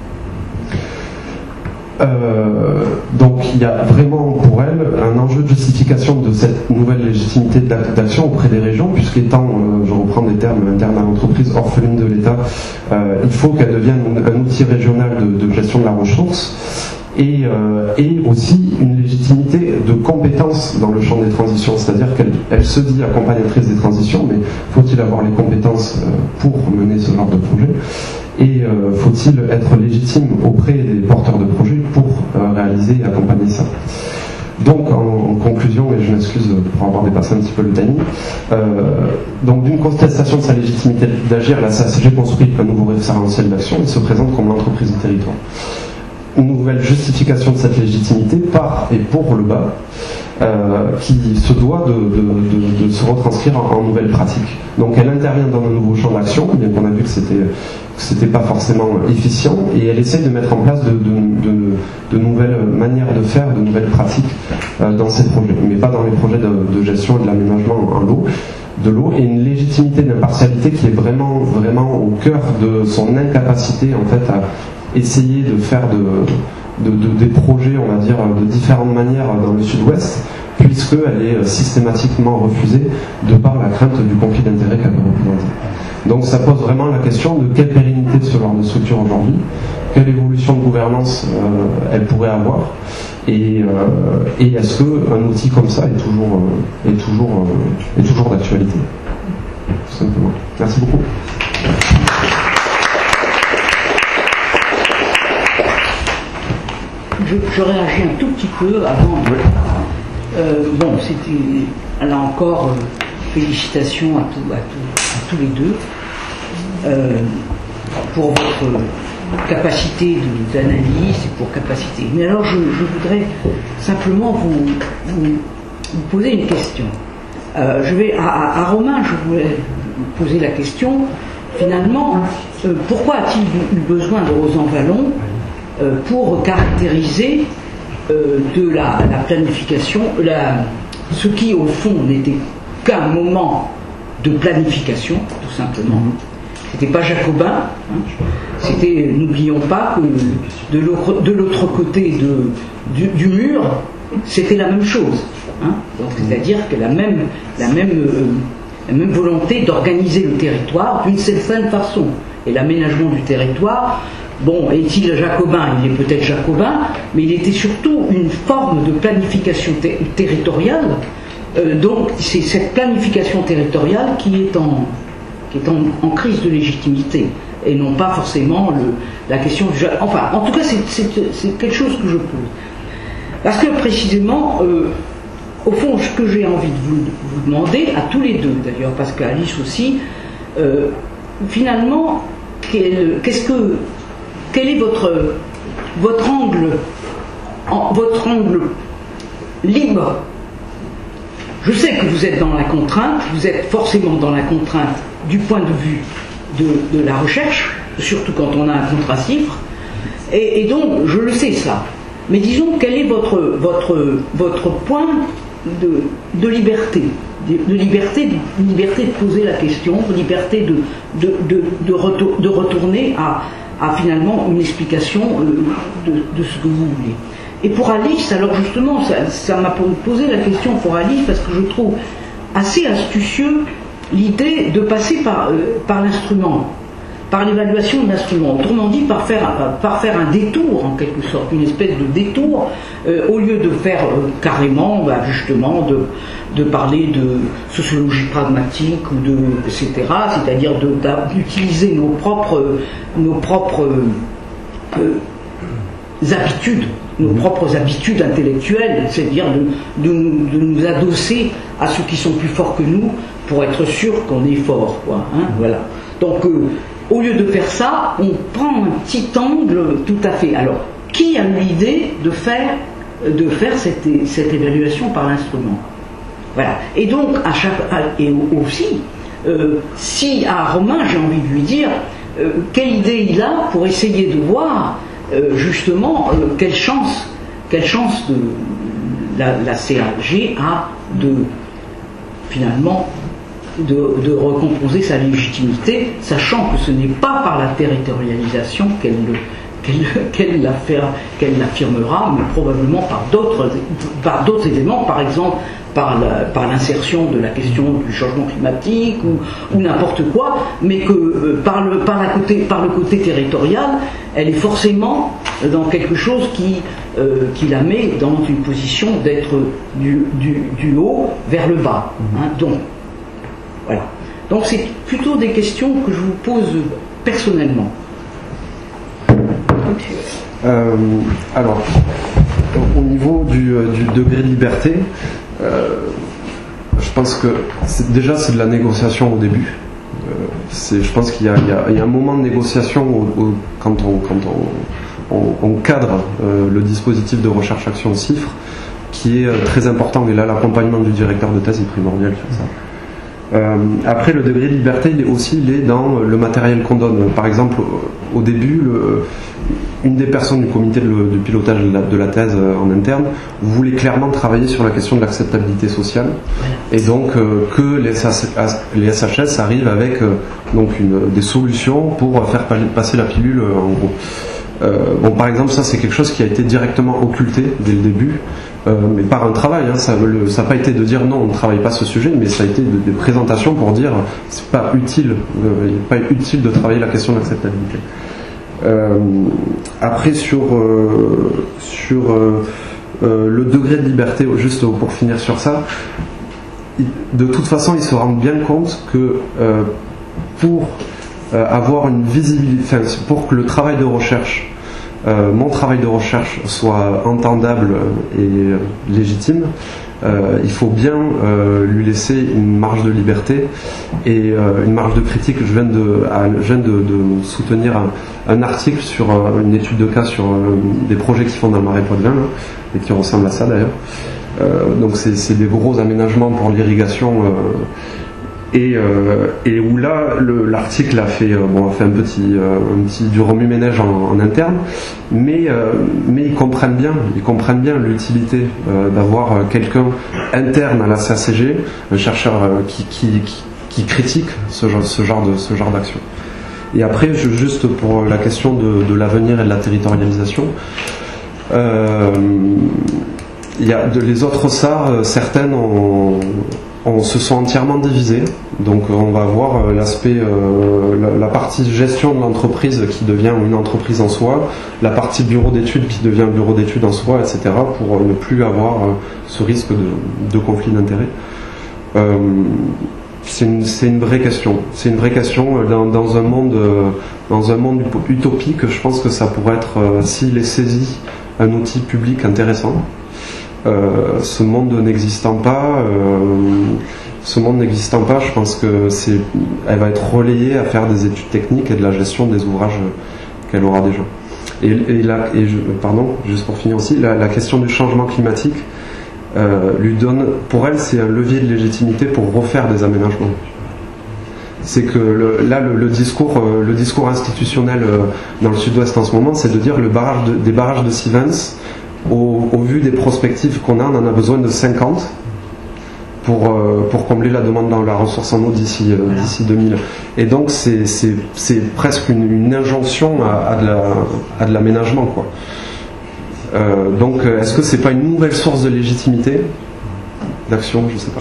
Donc il y a vraiment pour elle un enjeu de justification de cette nouvelle légitimité d'action auprès des régions, puisqu'étant, je reprends des termes internes à l'entreprise, orpheline de l'État, il faut qu'elle devienne un outil régional de gestion de la ressource et aussi une légitimité de compétences dans le champ des transitions, c'est-à-dire qu'elle se dit accompagnatrice des transitions, mais faut-il avoir les compétences pour mener ce genre de projet? Et faut-il être légitime auprès des porteurs de projets pour réaliser et accompagner ça? Donc en conclusion, et je m'excuse pour avoir dépassé un petit peu le timing, donc d'une contestation de sa légitimité d'agir, la SACG construit un nouveau référentiel d'action et se présente comme l'entreprise du territoire. Une nouvelle justification de cette légitimité par et pour le bas, qui se doit de se retranscrire en nouvelles pratiques. Donc elle intervient dans un nouveau champ d'action, bien qu'on a vu que c'était pas forcément efficient, et elle essaie de mettre en place de nouvelles manières de faire, de nouvelles pratiques dans ces projets, mais pas dans les projets de gestion et de l'aménagement de l'eau, et une légitimité d'impartialité qui est vraiment au cœur de son incapacité en fait à essayer de faire des projets, on va dire, de différentes manières dans le sud-ouest, puisqu'elle est systématiquement refusée de par la crainte du conflit d'intérêts qu'elle peut représenter. Donc ça pose vraiment la question de quelle pérennité de ce genre de structure aujourd'hui, quelle évolution de gouvernance elle pourrait avoir, et est-ce qu'un outil comme ça est toujours d'actualité, tout simplement. Merci beaucoup. Je réagis un tout petit peu avant. Bon, c'était là encore félicitations à tous les deux pour votre capacité d'analyse et pour capacité. Mais alors je voudrais simplement vous poser une question. Je vais à Romain, je voulais vous poser la question. Finalement, pourquoi a-t-il eu besoin de Rosan-Vallon pour caractériser de la planification, ce qui au fond n'était qu'un moment de planification, tout simplement. C'était pas jacobin, c'était, n'oublions pas que de l'autre côté du mur, c'était la même chose. Donc, c'est-à-dire que la même volonté d'organiser le territoire d'une certaine façon. Et l'aménagement du territoire, bon, est-il jacobin? Il est peut-être jacobin, mais il était surtout une forme de planification territoriale. Donc c'est cette planification territoriale qui est en crise de légitimité, et non pas forcément la question du... Enfin, en tout cas, c'est quelque chose que je pose. Parce que précisément, au fond, ce que j'ai envie de vous demander, à tous les deux d'ailleurs, parce qu'Alice aussi, finalement, quel est votre angle libre? Je sais que vous êtes dans la contrainte, vous êtes forcément dans la contrainte du point de vue de la recherche, surtout quand on a un contrat-chiffre, et donc je le sais ça. Mais disons, quel est votre point de liberté, de liberté de poser la question, de liberté de retourner à finalement une explication de ce que vous voulez. Et pour Alice, alors justement, ça m'a posé la question pour Alice, parce que je trouve assez astucieux l'idée de passer par l'instrument, par l'évaluation de l'instrument. Autrement dit, par faire un détour, en quelque sorte, une espèce de détour, au lieu de faire carrément, justement, de parler de sociologie pragmatique, etc., c'est-à-dire d'utiliser nos propres habitudes, nos propres habitudes intellectuelles, c'est-à-dire de nous adosser à ceux qui sont plus forts que nous pour être sûr qu'on est fort, quoi, voilà. Donc, au lieu de faire ça, on prend un petit angle tout à fait. Alors, qui a eu l'idée de faire cette évaluation par l'instrument? Voilà. Et donc, aussi, si à Romain, j'ai envie de lui dire, quelle idée il a pour essayer de voir, justement, quelle chance de la CAG a finalement, de recomposer sa légitimité, sachant que ce n'est pas par la territorialisation qu'elle l'affirmera, mais probablement par d'autres éléments, par exemple par l'insertion de la question du changement climatique ou n'importe quoi, mais que par le côté territorial, elle est forcément dans quelque chose qui la met dans une position d'être du haut vers le bas. Hein. Donc, voilà. Donc c'est plutôt des questions que je vous pose personnellement. Alors, au niveau du degré de liberté, je pense que c'est de la négociation au début. Je pense qu'il y a un moment de négociation quand on cadre le dispositif de recherche-action CIFRE qui est très important, et là l'accompagnement du directeur de thèse est primordial sur ça. Après, le degré de liberté, il est dans le matériel qu'on donne. Par exemple, au début, une des personnes du comité de pilotage de la thèse en interne voulait clairement travailler sur la question de l'acceptabilité sociale, et donc que les SHS arrivent avec des solutions pour faire passer la pilule, en gros. Par exemple, ça c'est quelque chose qui a été directement occulté dès le début. Mais par un travail, hein, ça n'a pas été de dire non, on ne travaille pas ce sujet, mais ça a été des présentations pour dire c'est pas utile de travailler la question de l'acceptabilité. Après sur le degré de liberté, juste pour finir sur ça, de toute façon ils se rendent bien compte que pour avoir une visibilité, pour que le travail de recherche, mon travail de recherche soit entendable et légitime, il faut bien lui laisser une marge de liberté et une marge de critique. Je viens de soutenir un article sur une étude de cas sur des projets qui font dans le Marais Poitevin, et qui ressemblent à ça d'ailleurs. Donc c'est des gros aménagements pour l'irrigation. Et où là, l'article a fait un petit du remue-ménage en interne, mais ils comprennent bien l'utilité d'avoir quelqu'un interne à la CACG, un chercheur qui critique ce genre d'action. Et après, juste pour la question de l'avenir et de la territorialisation, il y a les autres SAR, certaines se sont entièrement divisées. Donc on va voir l'aspect, la partie gestion de l'entreprise qui devient une entreprise en soi, la partie bureau d'études qui devient bureau d'études en soi, etc. pour ne plus avoir ce risque de conflit d'intérêts. C'est une vraie question. C'est une vraie question dans un monde utopique. Je pense que ça pourrait être, s'il est saisi, un outil public intéressant. Ce monde n'existant pas, je pense que elle va être relayée à faire des études techniques et de la gestion des ouvrages qu'elle aura déjà. Juste pour finir aussi, la question du changement climatique lui donne, pour elle, c'est un levier de légitimité pour refaire des aménagements. C'est que le discours institutionnel dans le Sud-Ouest en ce moment, c'est de dire des barrages de Sivens. Au vu des perspectives qu'on a, on en a besoin de 50 pour combler la demande dans la ressource en eau d'ici 2000. Et donc c'est presque une injonction à de l'aménagement, quoi. Donc est-ce que c'est pas une nouvelle source de légitimité d'action? Je sais pas.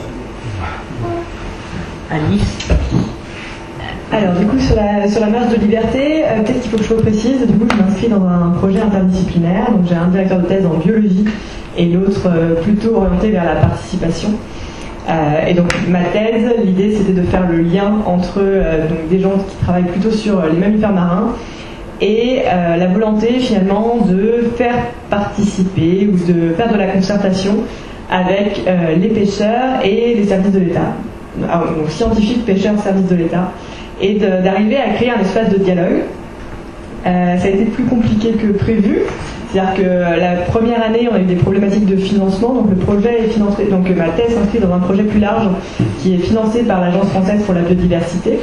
Alice. Alors du coup sur la marge de liberté, peut-être qu'il faut que je reprécise, du coup je m'inscris dans un projet interdisciplinaire, donc j'ai un directeur de thèse en biologie et l'autre plutôt orienté vers la participation. Et donc ma thèse, l'idée c'était de faire le lien entre donc des gens qui travaillent plutôt sur les mammifères marins et la volonté finalement de faire participer ou de faire de la concertation avec les pêcheurs et les services de l'État. Donc scientifiques, pêcheurs, services de l'État. Et d'arriver à créer un espace de dialogue Ça a été plus compliqué que prévu. C'est-à-dire que la première année, on a eu des problématiques de financement. Donc le projet est financé, donc ma thèse s'inscrit dans un projet plus large qui est financé par l'Agence française pour la biodiversité.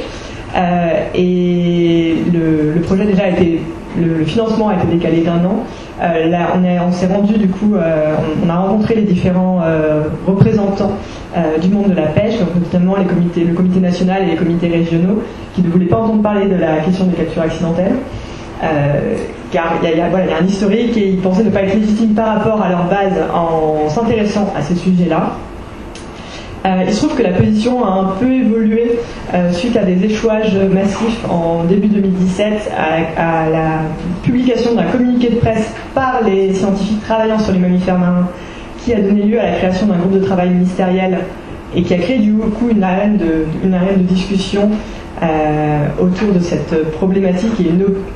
Et le projet déjà a été, le financement a été décalé d'1 an. Là, on s'est rendu du coup, on a rencontré les différents représentants du monde de la pêche, donc notamment le comité national et les comités régionaux, qui ne voulaient pas entendre parler de la question des captures accidentelles. Car il y a un historique et ils pensaient ne pas être légitimes par rapport à leur base en s'intéressant à ces sujets-là. Il se trouve que la position a un peu évolué suite à des échouages massifs en début 2017 à la publication d'un communiqué de presse par les scientifiques travaillant sur les mammifères marins qui a donné lieu à la création d'un groupe de travail ministériel et qui a créé du coup une arène de discussion autour de cette problématique et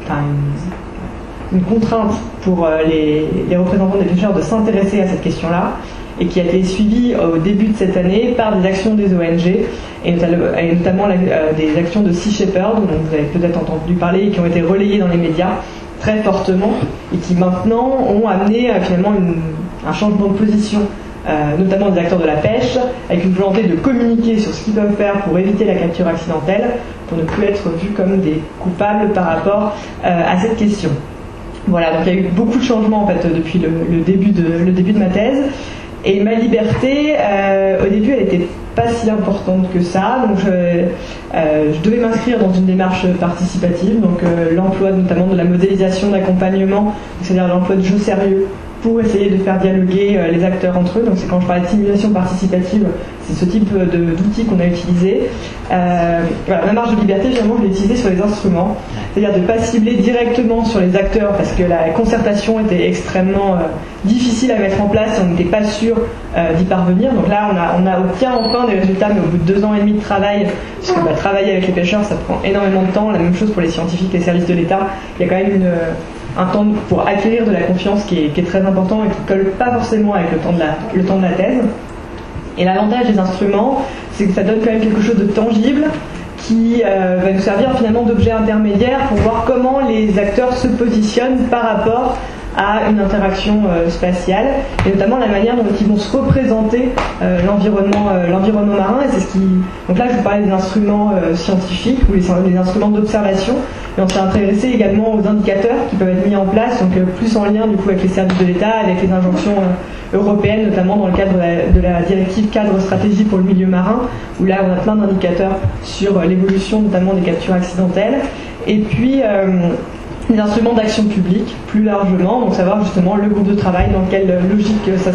une contrainte pour les représentants des pêcheurs de s'intéresser à cette question-là, et qui a été suivie au début de cette année par des actions des ONG et notamment des actions de Sea Shepherd, dont vous avez peut-être entendu parler et qui ont été relayées dans les médias très fortement et qui maintenant ont amené finalement un changement de position, notamment des acteurs de la pêche, avec une volonté de communiquer sur ce qu'ils peuvent faire pour éviter la capture accidentelle, pour ne plus être vus comme des coupables par rapport à cette question. Voilà, donc il y a eu beaucoup de changements en fait depuis le début de ma thèse. Et ma liberté, au début, elle n'était pas si importante que ça. Donc, je devais m'inscrire dans une démarche participative, donc l'emploi notamment de la modélisation d'accompagnement, c'est-à-dire l'emploi de jeux sérieux pour essayer de faire dialoguer les acteurs entre eux. Donc, c'est quand je parlais de simulation participative, c'est ce type d'outils qu'on a utilisé. Voilà, ma marge de liberté, finalement, je l'ai utilisée sur les instruments, c'est-à-dire de ne pas cibler directement sur les acteurs parce que la concertation était extrêmement difficile à mettre en place et on n'était pas sûr d'y parvenir. Donc là, on obtient enfin des résultats, mais au bout de 2 ans et demi de travail, puisque travailler avec les pêcheurs, ça prend énormément de temps. La même chose pour les scientifiques et les services de l'État. Il y a quand même un temps pour acquérir de la confiance qui est très important et qui ne colle pas forcément avec le temps de la thèse. Et l'avantage des instruments, c'est que ça donne quand même quelque chose de tangible qui va nous servir finalement d'objet intermédiaire pour voir comment les acteurs se positionnent par rapport à une interaction spatiale, et notamment la manière dont ils vont se représenter l'environnement marin. Et c'est ce qui... Donc là, je vous parlais des instruments scientifiques ou les instruments d'observation, et on s'est intéressé également aux indicateurs qui peuvent être mis en place, donc plus en lien du coup avec les services de l'État, avec les injonctions européennes, notamment dans le cadre de la directive cadre stratégie pour le milieu marin, où là on a plein d'indicateurs sur l'évolution notamment des captures accidentelles, et puis des instruments d'action publique plus largement, donc savoir justement le groupe de travail, dans quelle logique ça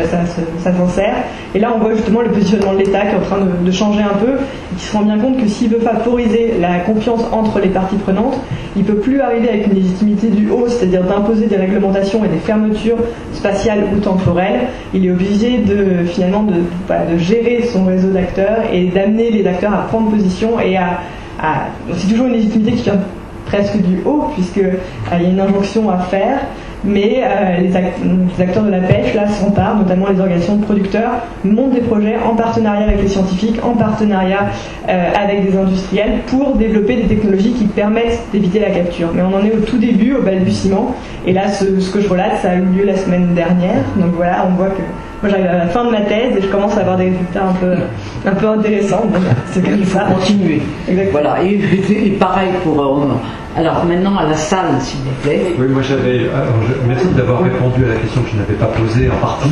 s'insère. Et là on voit justement le positionnement de l'État qui est en train de changer un peu, et qui se rend bien compte que s'il veut favoriser la confiance entre les parties prenantes, il ne peut plus arriver avec une légitimité du haut, c'est-à-dire d'imposer des réglementations et des fermetures spatiales ou temporelles. Il est obligé finalement de gérer son réseau d'acteurs et d'amener les acteurs à prendre position et c'est toujours une légitimité qui vient presque du haut, puisqu'il y a une injonction à faire, mais les acteurs de la pêche là s'emparent, notamment les organisations de producteurs, montent des projets en partenariat avec les scientifiques, en partenariat avec des industriels, pour développer des technologies qui permettent d'éviter la capture. Mais on en est au tout début, au balbutiement, et là ce que je relate, ça a eu lieu la semaine dernière, donc voilà, on voit que moi j'arrive à la fin de ma thèse et je commence à avoir des résultats un peu intéressants. Bon, c'est comme ça. Continuer. Exactement. Voilà. Et pareil pour. Alors maintenant à la salle, s'il vous plaît. Oui, moi merci d'avoir répondu à la question que je n'avais pas posée en partie.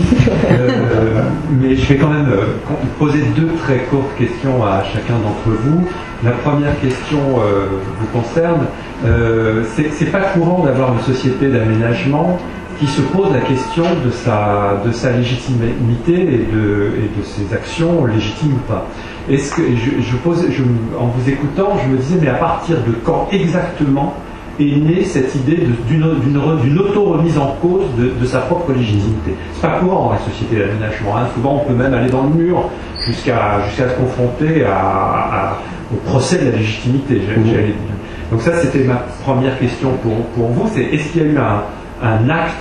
Mais je vais quand même poser 2 très courtes questions à chacun d'entre vous. La première question vous concerne. C'est pas courant d'avoir une société d'aménagement qui se pose la question de sa légitimité et de ses actions légitimes ou pas. Est-ce que en vous écoutant, je me disais, mais à partir de quand exactement est née cette idée d'une auto-remise en cause de sa propre légitimité? C'est pas courant dans la société d'aménagement, hein. Souvent on peut même aller dans le mur jusqu'à se confronter au procès de la légitimité, j'allais dire. Donc ça, c'était ma première question pour vous, c'est est-ce qu'il y a eu un acte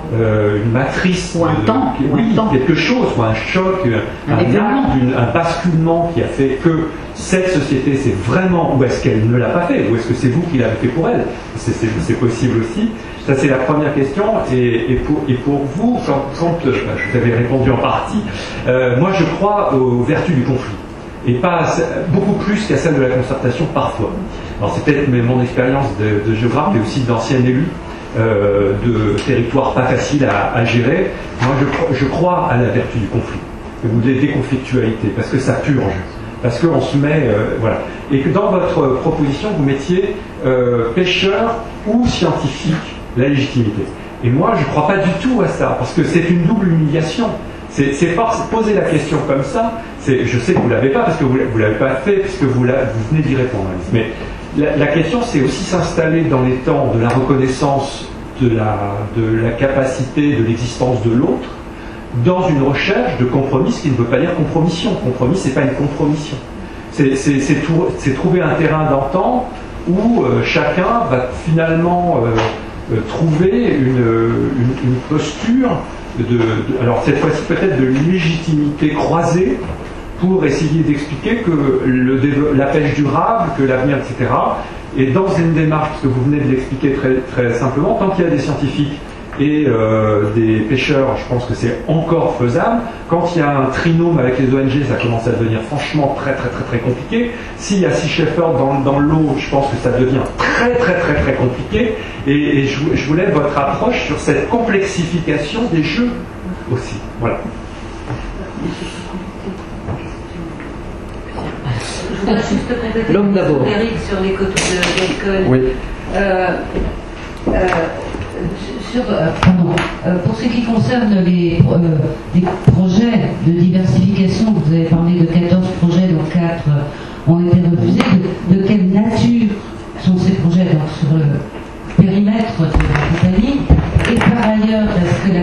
une matrice, ou un temps, quelque chose, ou un choc, un basculement qui a fait que cette société, c'est vraiment, ou est-ce qu'elle ne l'a pas fait, ou est-ce que c'est vous qui l'avez fait pour elle? C'est possible aussi. Ça, c'est la première question. Et pour vous, quand vous avez répondu en partie, moi je crois aux vertus du conflit. Et pas beaucoup plus qu'à celle de la concertation parfois. Alors c'est peut-être mon expérience de géographe et aussi d'ancien élu de territoires pas faciles à gérer. Moi je crois à la vertu du conflit, ou des déconflictualités, parce que ça purge, parce qu'on se met... voilà. Et que dans votre proposition, vous mettiez pêcheur ou scientifique, la légitimité. Et moi je ne crois pas du tout à ça, parce que c'est une double humiliation. C'est pas poser la question comme ça. Je sais que vous ne l'avez pas parce que vous ne l'avez pas fait, puisque vous venez d'y répondre. Mais la question, c'est aussi s'installer dans les temps de la reconnaissance de la capacité de l'existence de l'autre, dans une recherche de compromis, ce qui ne veut pas dire compromission. Compromis, c'est pas une compromission. C'est trouver un terrain d'entente où chacun va finalement trouver une posture alors cette fois-ci peut-être de légitimité croisée pour essayer d'expliquer que la pêche durable, que l'avenir, etc. Et dans une démarche, parce que vous venez de l'expliquer très, très simplement, tant qu'il y a des scientifiques et des pêcheurs, je pense que c'est encore faisable. Quand il y a un trinôme avec les ONG, ça commence à devenir franchement très très très très compliqué. S'il y a Sea Shepherd dans l'eau, je pense que ça devient très très très très compliqué. Et je voulais votre approche sur cette complexification des jeux aussi. Voilà. Je voudrais juste compléter L'homme d'abord. Eric sur les coteaux d'alcool. Oui. Pour ce qui concerne les projets de diversification, vous avez parlé de 14 projets, dont 4 ont été refusés. De quelle nature sont ces projets sur le périmètre de la compagnie? Et par ailleurs, est-ce que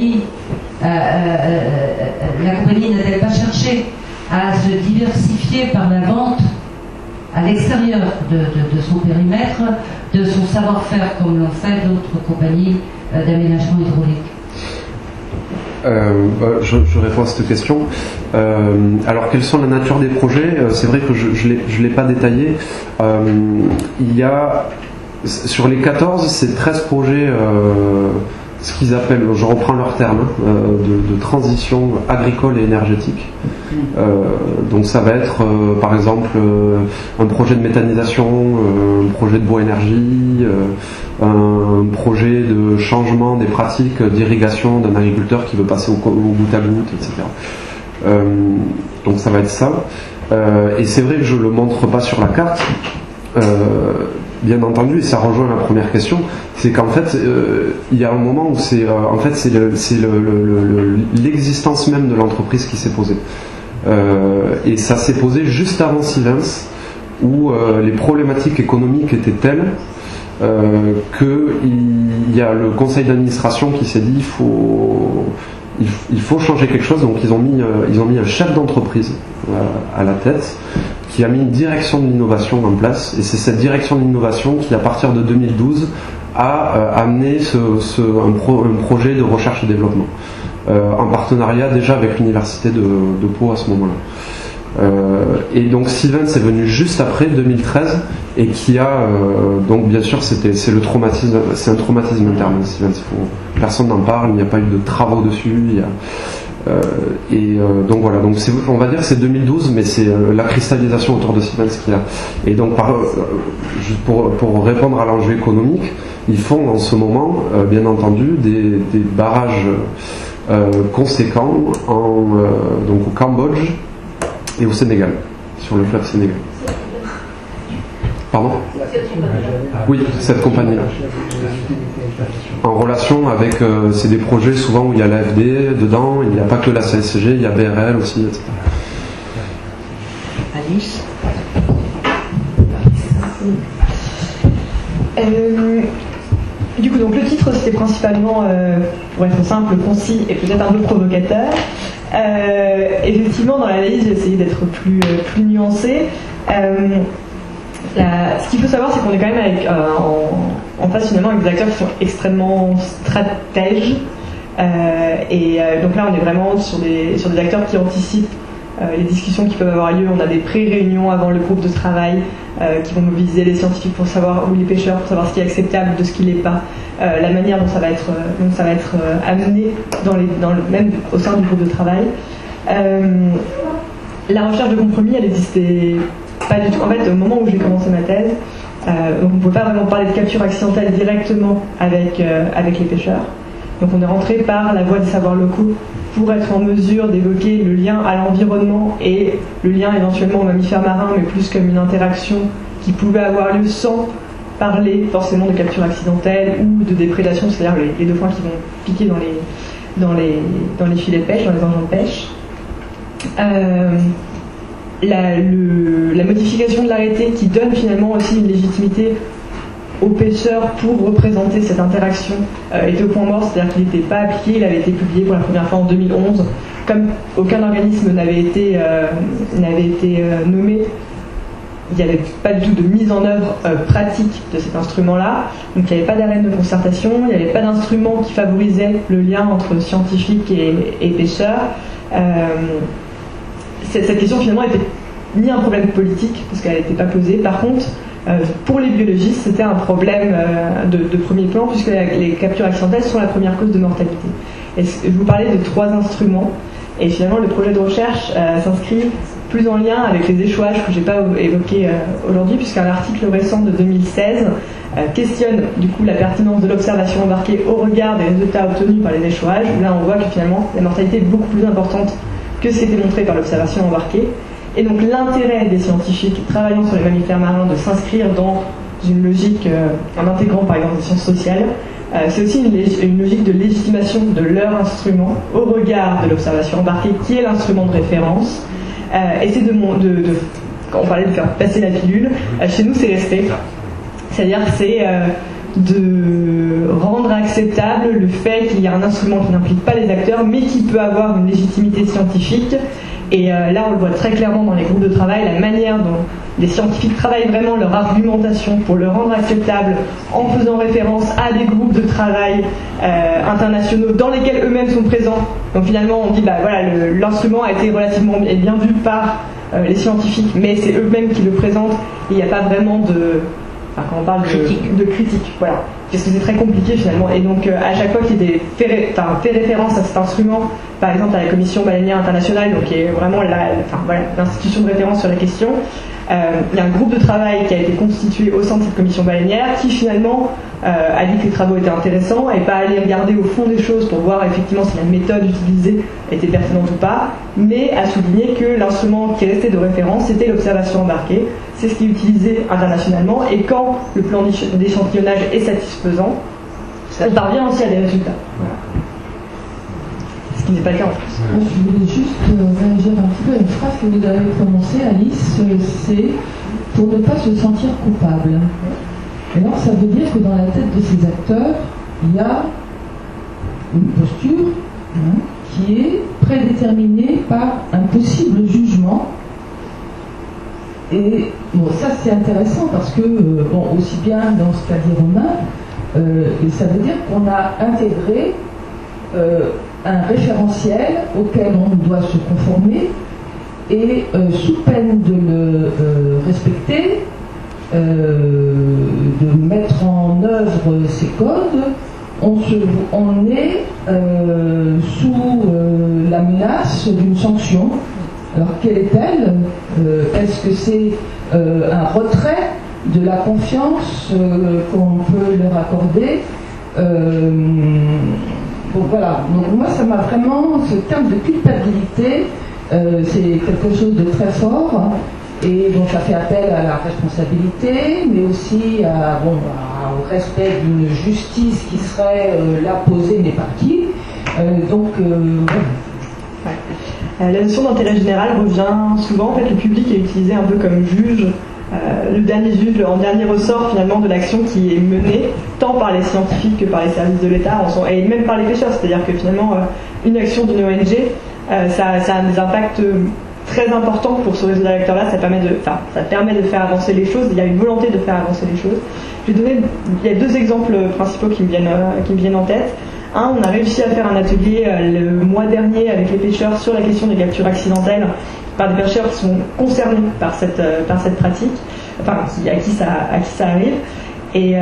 la compagnie n'a-t-elle pas cherché à se diversifier par la vente à l'extérieur de son périmètre, de son savoir-faire, comme l'ont fait d'autres compagnies d'aménagement hydraulique? Je réponds à cette question. Alors, quelles sont la nature des projets? C'est vrai que je ne l'ai pas détaillé. Il y a, sur les 14, c'est 13 projets, ce qu'ils appellent, je reprends leur terme, de transition agricole et énergétique. Donc ça va être par exemple un projet de méthanisation, un projet de bois-énergie, un projet de changement des pratiques d'irrigation d'un agriculteur qui veut passer au goutte à goutte, etc. Donc ça va être ça. Et c'est vrai que je ne le montre pas sur la carte. Bien entendu, et ça rejoint la première question, c'est qu'en fait, il y a un moment où c'est l'existence même de l'entreprise qui s'est posée. Et ça s'est posé juste avant Sivens, où les problématiques économiques étaient telles qu'il y a le conseil d'administration qui s'est dit il faut changer quelque chose. Donc ils ont mis un chef d'entreprise à la tête, qui a mis une direction de l'innovation en place, et c'est cette direction de l'innovation qui, à partir de 2012, a amené un projet de recherche et développement, en partenariat déjà avec l'université de Pau à ce moment-là. Et donc Sivens est venu juste après, 2013, et qui a donc bien sûr c'est un traumatisme interne. Sivens, personne n'en parle, il n'y a pas eu de travaux dessus. Donc voilà, donc on va dire que c'est 2012, mais c'est la cristallisation autour de Sivens qu'il y a. Et donc pour répondre à l'enjeu économique, ils font en ce moment bien entendu des barrages conséquents donc au Cambodge et au Sénégal, sur le fleuve Sénégal. Pardon ? Oui, cette compagnie-là. En relation avec, c'est des projets souvent où il y a l'AFD dedans, il n'y a pas que la CSCG, il y a BRL aussi, etc. Alice ? Du coup, donc le titre c'était principalement, pour être simple, concis et peut-être un peu provocateur. Effectivement, dans l'analyse, j'ai essayé d'être plus nuancé. Ce qu'il faut savoir, c'est qu'on est quand même en face finalement avec des acteurs qui sont extrêmement stratèges. Donc là, on est vraiment sur des acteurs qui anticipent les discussions qui peuvent avoir lieu. On a des pré-réunions avant le groupe de travail qui vont mobiliser les scientifiques pour savoir, ou les pêcheurs pour savoir ce qui est acceptable de ce qui l'est pas, la manière dont ça va être amené même au sein du groupe de travail. La recherche de compromis, elle n'existait pas du tout. En fait, au moment où j'ai commencé ma thèse, donc on ne peut pas vraiment parler de capture accidentelle directement avec les pêcheurs. Donc on est rentré par la voie des savoirs locaux pour être en mesure d'évoquer le lien à l'environnement et le lien éventuellement aux mammifères marins, mais plus comme une interaction qui pouvait avoir lieu sans parler forcément de capture accidentelle ou de déprédation, c'est-à-dire les dauphins qui vont piquer dans les filets de pêche, dans les engins de pêche. La modification de l'arrêté qui donne finalement aussi une légitimité aux pêcheurs pour représenter cette interaction était au point mort, c'est-à-dire qu'il n'était pas appliqué, il avait été publié pour la première fois en 2011. Comme aucun organisme n'avait été nommé, il n'y avait pas du tout de mise en œuvre pratique de cet instrument-là. Donc il n'y avait pas d'arène de concertation, il n'y avait pas d'instrument qui favorisait le lien entre scientifiques et pêcheurs. Cette question finalement n'était ni un problème politique, parce qu'elle n'était pas posée. Par contre, pour les biologistes, c'était un problème de premier plan, puisque les captures accidentelles sont la première cause de mortalité. Et je vous parlais de 3 instruments, et finalement le projet de recherche s'inscrit plus en lien avec les échouages que je n'ai pas évoqués aujourd'hui, puisqu'un article récent de 2016 questionne du coup la pertinence de l'observation embarquée au regard des résultats obtenus par les échouages. Là on voit que finalement la mortalité est beaucoup plus importante que ce qui était montré par l'observation embarquée. Et donc l'intérêt des scientifiques travaillant sur les mammifères marins de s'inscrire dans une logique, en intégrant par exemple des sciences sociales, c'est aussi une logique de légitimation de leur instrument au regard de l'observation embarquée, qui est l'instrument de référence. Et c'est quand on parlait de faire passer la pilule, chez nous c'est resté. C'est-à-dire que c'est de rendre acceptable le fait qu'il y a un instrument qui n'implique pas les acteurs, mais qui peut avoir une légitimité scientifique. Et là, on le voit très clairement dans les groupes de travail, la manière dont les scientifiques travaillent vraiment leur argumentation pour le rendre acceptable en faisant référence à des groupes de travail internationaux dans lesquels eux-mêmes sont présents. Donc finalement, on dit, l'instrument a été relativement bien vu par les scientifiques, mais c'est eux-mêmes qui le présentent. Il n'y a pas vraiment quand on parle de critique, voilà. Parce que c'est très compliqué finalement. Et donc à chaque fois qu'il était fait référence à cet instrument, par exemple à la Commission baleinière internationale, donc qui est vraiment l'institution de référence sur la question, il y a un groupe de travail qui a été constitué au sein de cette commission baleinière qui finalement a dit que les travaux étaient intéressants et pas allé regarder au fond des choses pour voir effectivement si la méthode utilisée était pertinente ou pas, mais a souligné que l'instrument qui restait de référence c'était l'observation embarquée. C'est ce qui est utilisé internationalement, et quand le plan d'échantillonnage est satisfaisant, on parvient aussi à des résultats. Voilà. Ce qui n'est pas le cas en France. Je voulais juste réagir un petit peu à une phrase que vous avez prononcée, Alice, c'est pour ne pas se sentir coupable. Et alors ça veut dire que dans la tête de ces acteurs, il y a une posture qui est prédéterminée par un possible jugement. Et bon, ça c'est intéressant parce que, aussi bien dans ce qu'a dit Romain, ça veut dire qu'on a intégré un référentiel auquel on doit se conformer et sous peine de le respecter, de mettre en œuvre ces codes, on est sous la menace d'une sanction. Alors quelle est-elle ? Est-ce que c'est un retrait de la confiance qu'on peut leur accorder ? Bon voilà, donc moi ça m'a vraiment, ce terme de culpabilité, c'est quelque chose de très fort, et donc ça fait appel à la responsabilité, mais aussi au respect d'une justice qui serait là posée mais par qui. La notion d'intérêt général revient souvent. En fait, le public est utilisé un peu comme juge, le dernier juge, en dernier ressort finalement de l'action qui est menée, tant par les scientifiques que par les services de l'État, et même par les pêcheurs. C'est-à-dire que finalement, une action d'une ONG, ça a des impacts très important pour ce réseau d'acteurs-là. Ça permet de faire avancer les choses. Il y a une volonté de faire avancer les choses. Il y a 2 exemples principaux qui me viennent en tête. Un, on a réussi à faire un atelier le mois dernier avec les pêcheurs sur la question des captures accidentelles par des pêcheurs qui sont concernés par cette pratique, enfin à qui ça arrive. Et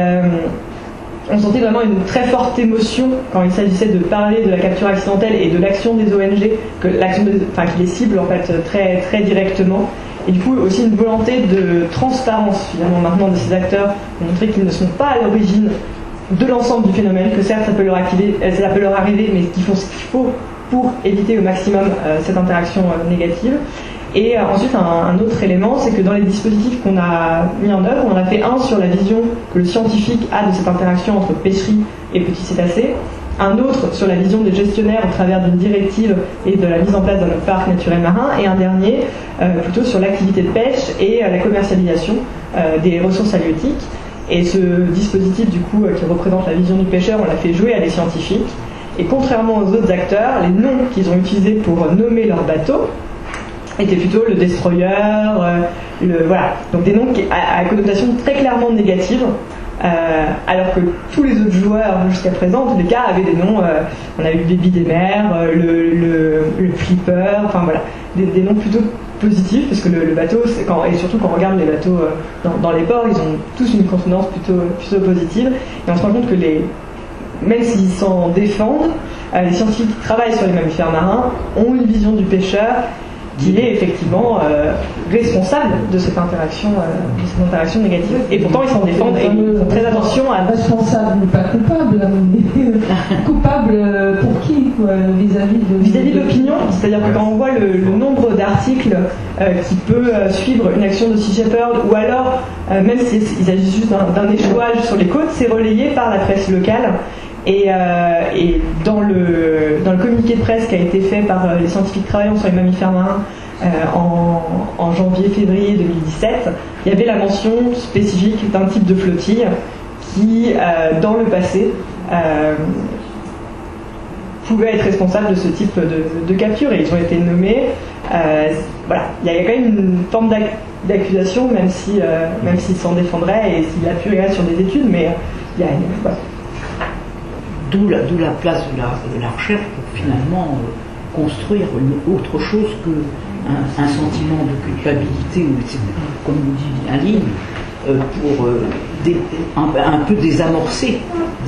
on sentait vraiment une très forte émotion quand il s'agissait de parler de la capture accidentelle et de l'action des ONG, qui les cible en fait très, très directement. Et du coup aussi une volonté de transparence finalement maintenant de ces acteurs, pour montrer qu'ils ne sont pas à l'origine de l'ensemble du phénomène, que certes ça peut leur arriver, mais qu'ils font ce qu'il faut pour éviter au maximum cette interaction négative. Et ensuite un autre élément, c'est que dans les dispositifs qu'on a mis en œuvre, on en a fait un sur la vision que le scientifique a de cette interaction entre pêcherie et petits cétacés, un autre sur la vision des gestionnaires au travers d'une directive et de la mise en place d'un parc naturel marin, et un dernier plutôt sur l'activité de pêche et la commercialisation des ressources halieutiques. Et ce dispositif du coup qui représente la vision du pêcheur, on l'a fait jouer à des scientifiques, et contrairement aux autres acteurs, les noms qu'ils ont utilisés pour nommer leur bateau étaient plutôt le destroyer, voilà, donc des noms à connotation très clairement négative, alors que tous les autres joueurs jusqu'à présent, en tous les cas, avaient des noms, on a eu le Baby des mers, le Flipper, enfin voilà, des noms plutôt positifs, parce que le bateau, et surtout quand on regarde les bateaux dans les ports, ils ont tous une consonance plutôt positive, et on se rend compte que même s'ils s'en défendent, les scientifiques qui travaillent sur les mammifères marins ont une vision du pêcheur qui est effectivement responsable de cette interaction négative. Et pourtant, ils s'en défendent et ils font très attention à... Responsable, pas coupable, mais coupable pour qui, quoi, vis-à-vis de l'opinion. C'est-à-dire que quand on voit le nombre d'articles qui peut suivre une action de Sea Shepherd, ou alors, même s'il s'agit juste d'un échouage sur les côtes, c'est relayé par la presse locale. Et dans le communiqué de presse qui a été fait par les scientifiques travaillant sur les mammifères marins en janvier-février 2017, il y avait la mention spécifique d'un type de flottille qui, dans le passé, pouvait être responsable de ce type de capture, et ils ont été nommés. Voilà, il y a quand même une forme d'accusation, même s'ils s'en défendraient et s'il a pu regarder sur des études, mais il y a voilà. D'où la place de la recherche pour finalement construire autre chose qu'un sentiment de culpabilité, comme nous dit Aline, pour un peu désamorcer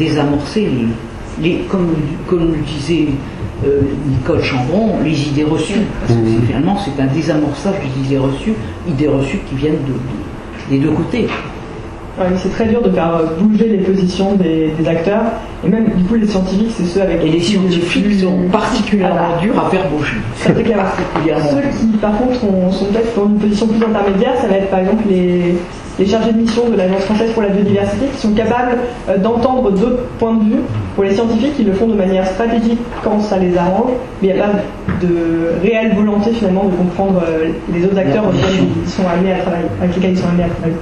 comme le disait Nicole Chambron, les idées reçues. Parce que finalement c'est un désamorçage des idées reçues qui viennent des deux côtés. Ouais, c'est très dur de faire bouger les positions des acteurs, et même du coup les scientifiques, c'est ceux avec... Et les scientifiques sont particulièrement durs à faire bouger. Ça fait clair. Ceux qui par contre sont peut-être dans une position plus intermédiaire, ça va être par exemple les chargés de mission de l'Agence française pour la biodiversité, qui sont capables d'entendre d'autres points de vue. Pour les scientifiques, ils le font de manière stratégique quand ça les arrange, mais il n'y a pas de réelle volonté finalement de comprendre les autres acteurs avec lesquels ils sont amenés à travailler.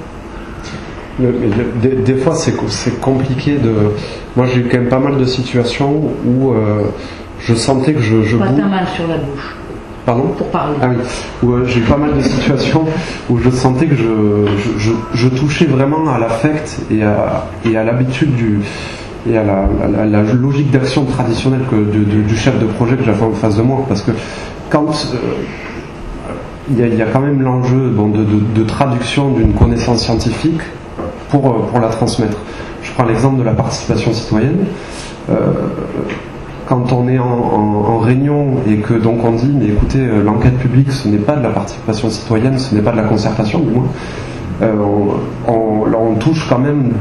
Des fois c'est compliqué de... Moi j'ai eu quand même pas mal de situations où je sentais que je pas ta main sur la bouche. Pardon ? Pour parler. Ah oui. Où j'ai eu pas mal de situations où je sentais que je touchais vraiment à l'affect et à l'habitude et à la logique d'action traditionnelle du chef de projet que j'avais en face de moi, parce que quand il y a quand même l'enjeu de traduction d'une connaissance scientifique pour la transmettre. Je prends l'exemple de la participation citoyenne. Quand on est en réunion et que donc on dit mais écoutez, l'enquête publique ce n'est pas de la participation citoyenne, ce n'est pas de la concertation du moins, on touche quand même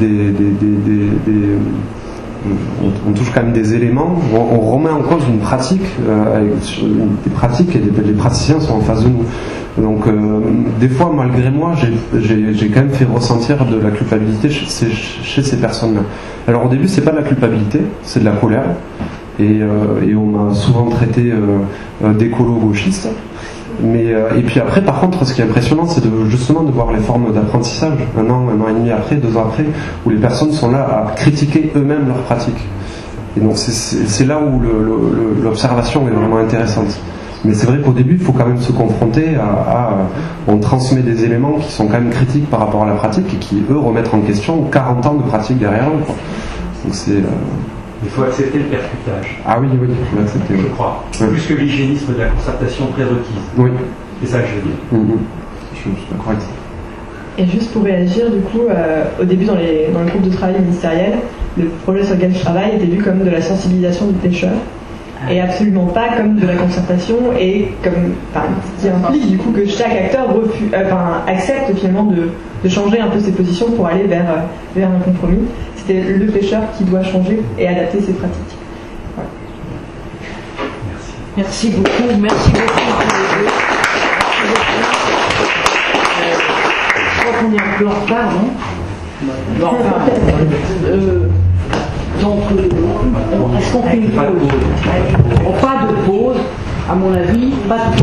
on touche quand même des éléments, on remet en cause une pratique, des pratiques, et les praticiens sont en face de nous. Donc des fois, malgré moi, j'ai quand même fait ressentir de la culpabilité chez ces personnes-là. Alors au début, c'est pas de la culpabilité, c'est de la colère, et on m'a souvent traité d'écolo-gauchiste. Et puis après, par contre, ce qui est impressionnant, c'est justement de voir les formes d'apprentissage, un an et demi après, 2 ans après, où les personnes sont là à critiquer eux-mêmes leurs pratiques. Et donc c'est là où l'observation est vraiment intéressante. Mais c'est vrai qu'au début, il faut quand même se confronter on transmet des éléments qui sont quand même critiques par rapport à la pratique et qui, eux, remettent en question 40 ans de pratique derrière eux, quoi. Donc c'est... Il faut accepter le percutage. Ah oui, il faut l'accepter. Je crois. Oui. Plus que l'hygiénisme de la concertation prérequise. Oui. C'est ça que je veux dire. Je suis d'accord avec ça. Et juste pour réagir, du coup, au début dans le groupe de travail ministériel, le projet sur lequel je travaille était vu comme de la sensibilisation du pêcheur et absolument pas comme de la concertation et comme, ce qui implique du coup que chaque acteur accepte finalement de changer un peu ses positions pour aller vers un compromis. C'est le pêcheur qui doit changer et adapter ses pratiques. Voilà. Merci beaucoup. Merci beaucoup tous les deux. Je crois qu'on est un peu en retard, non? Donc, est-ce qu'on fait une pause? Pas de pause, à mon avis, pas de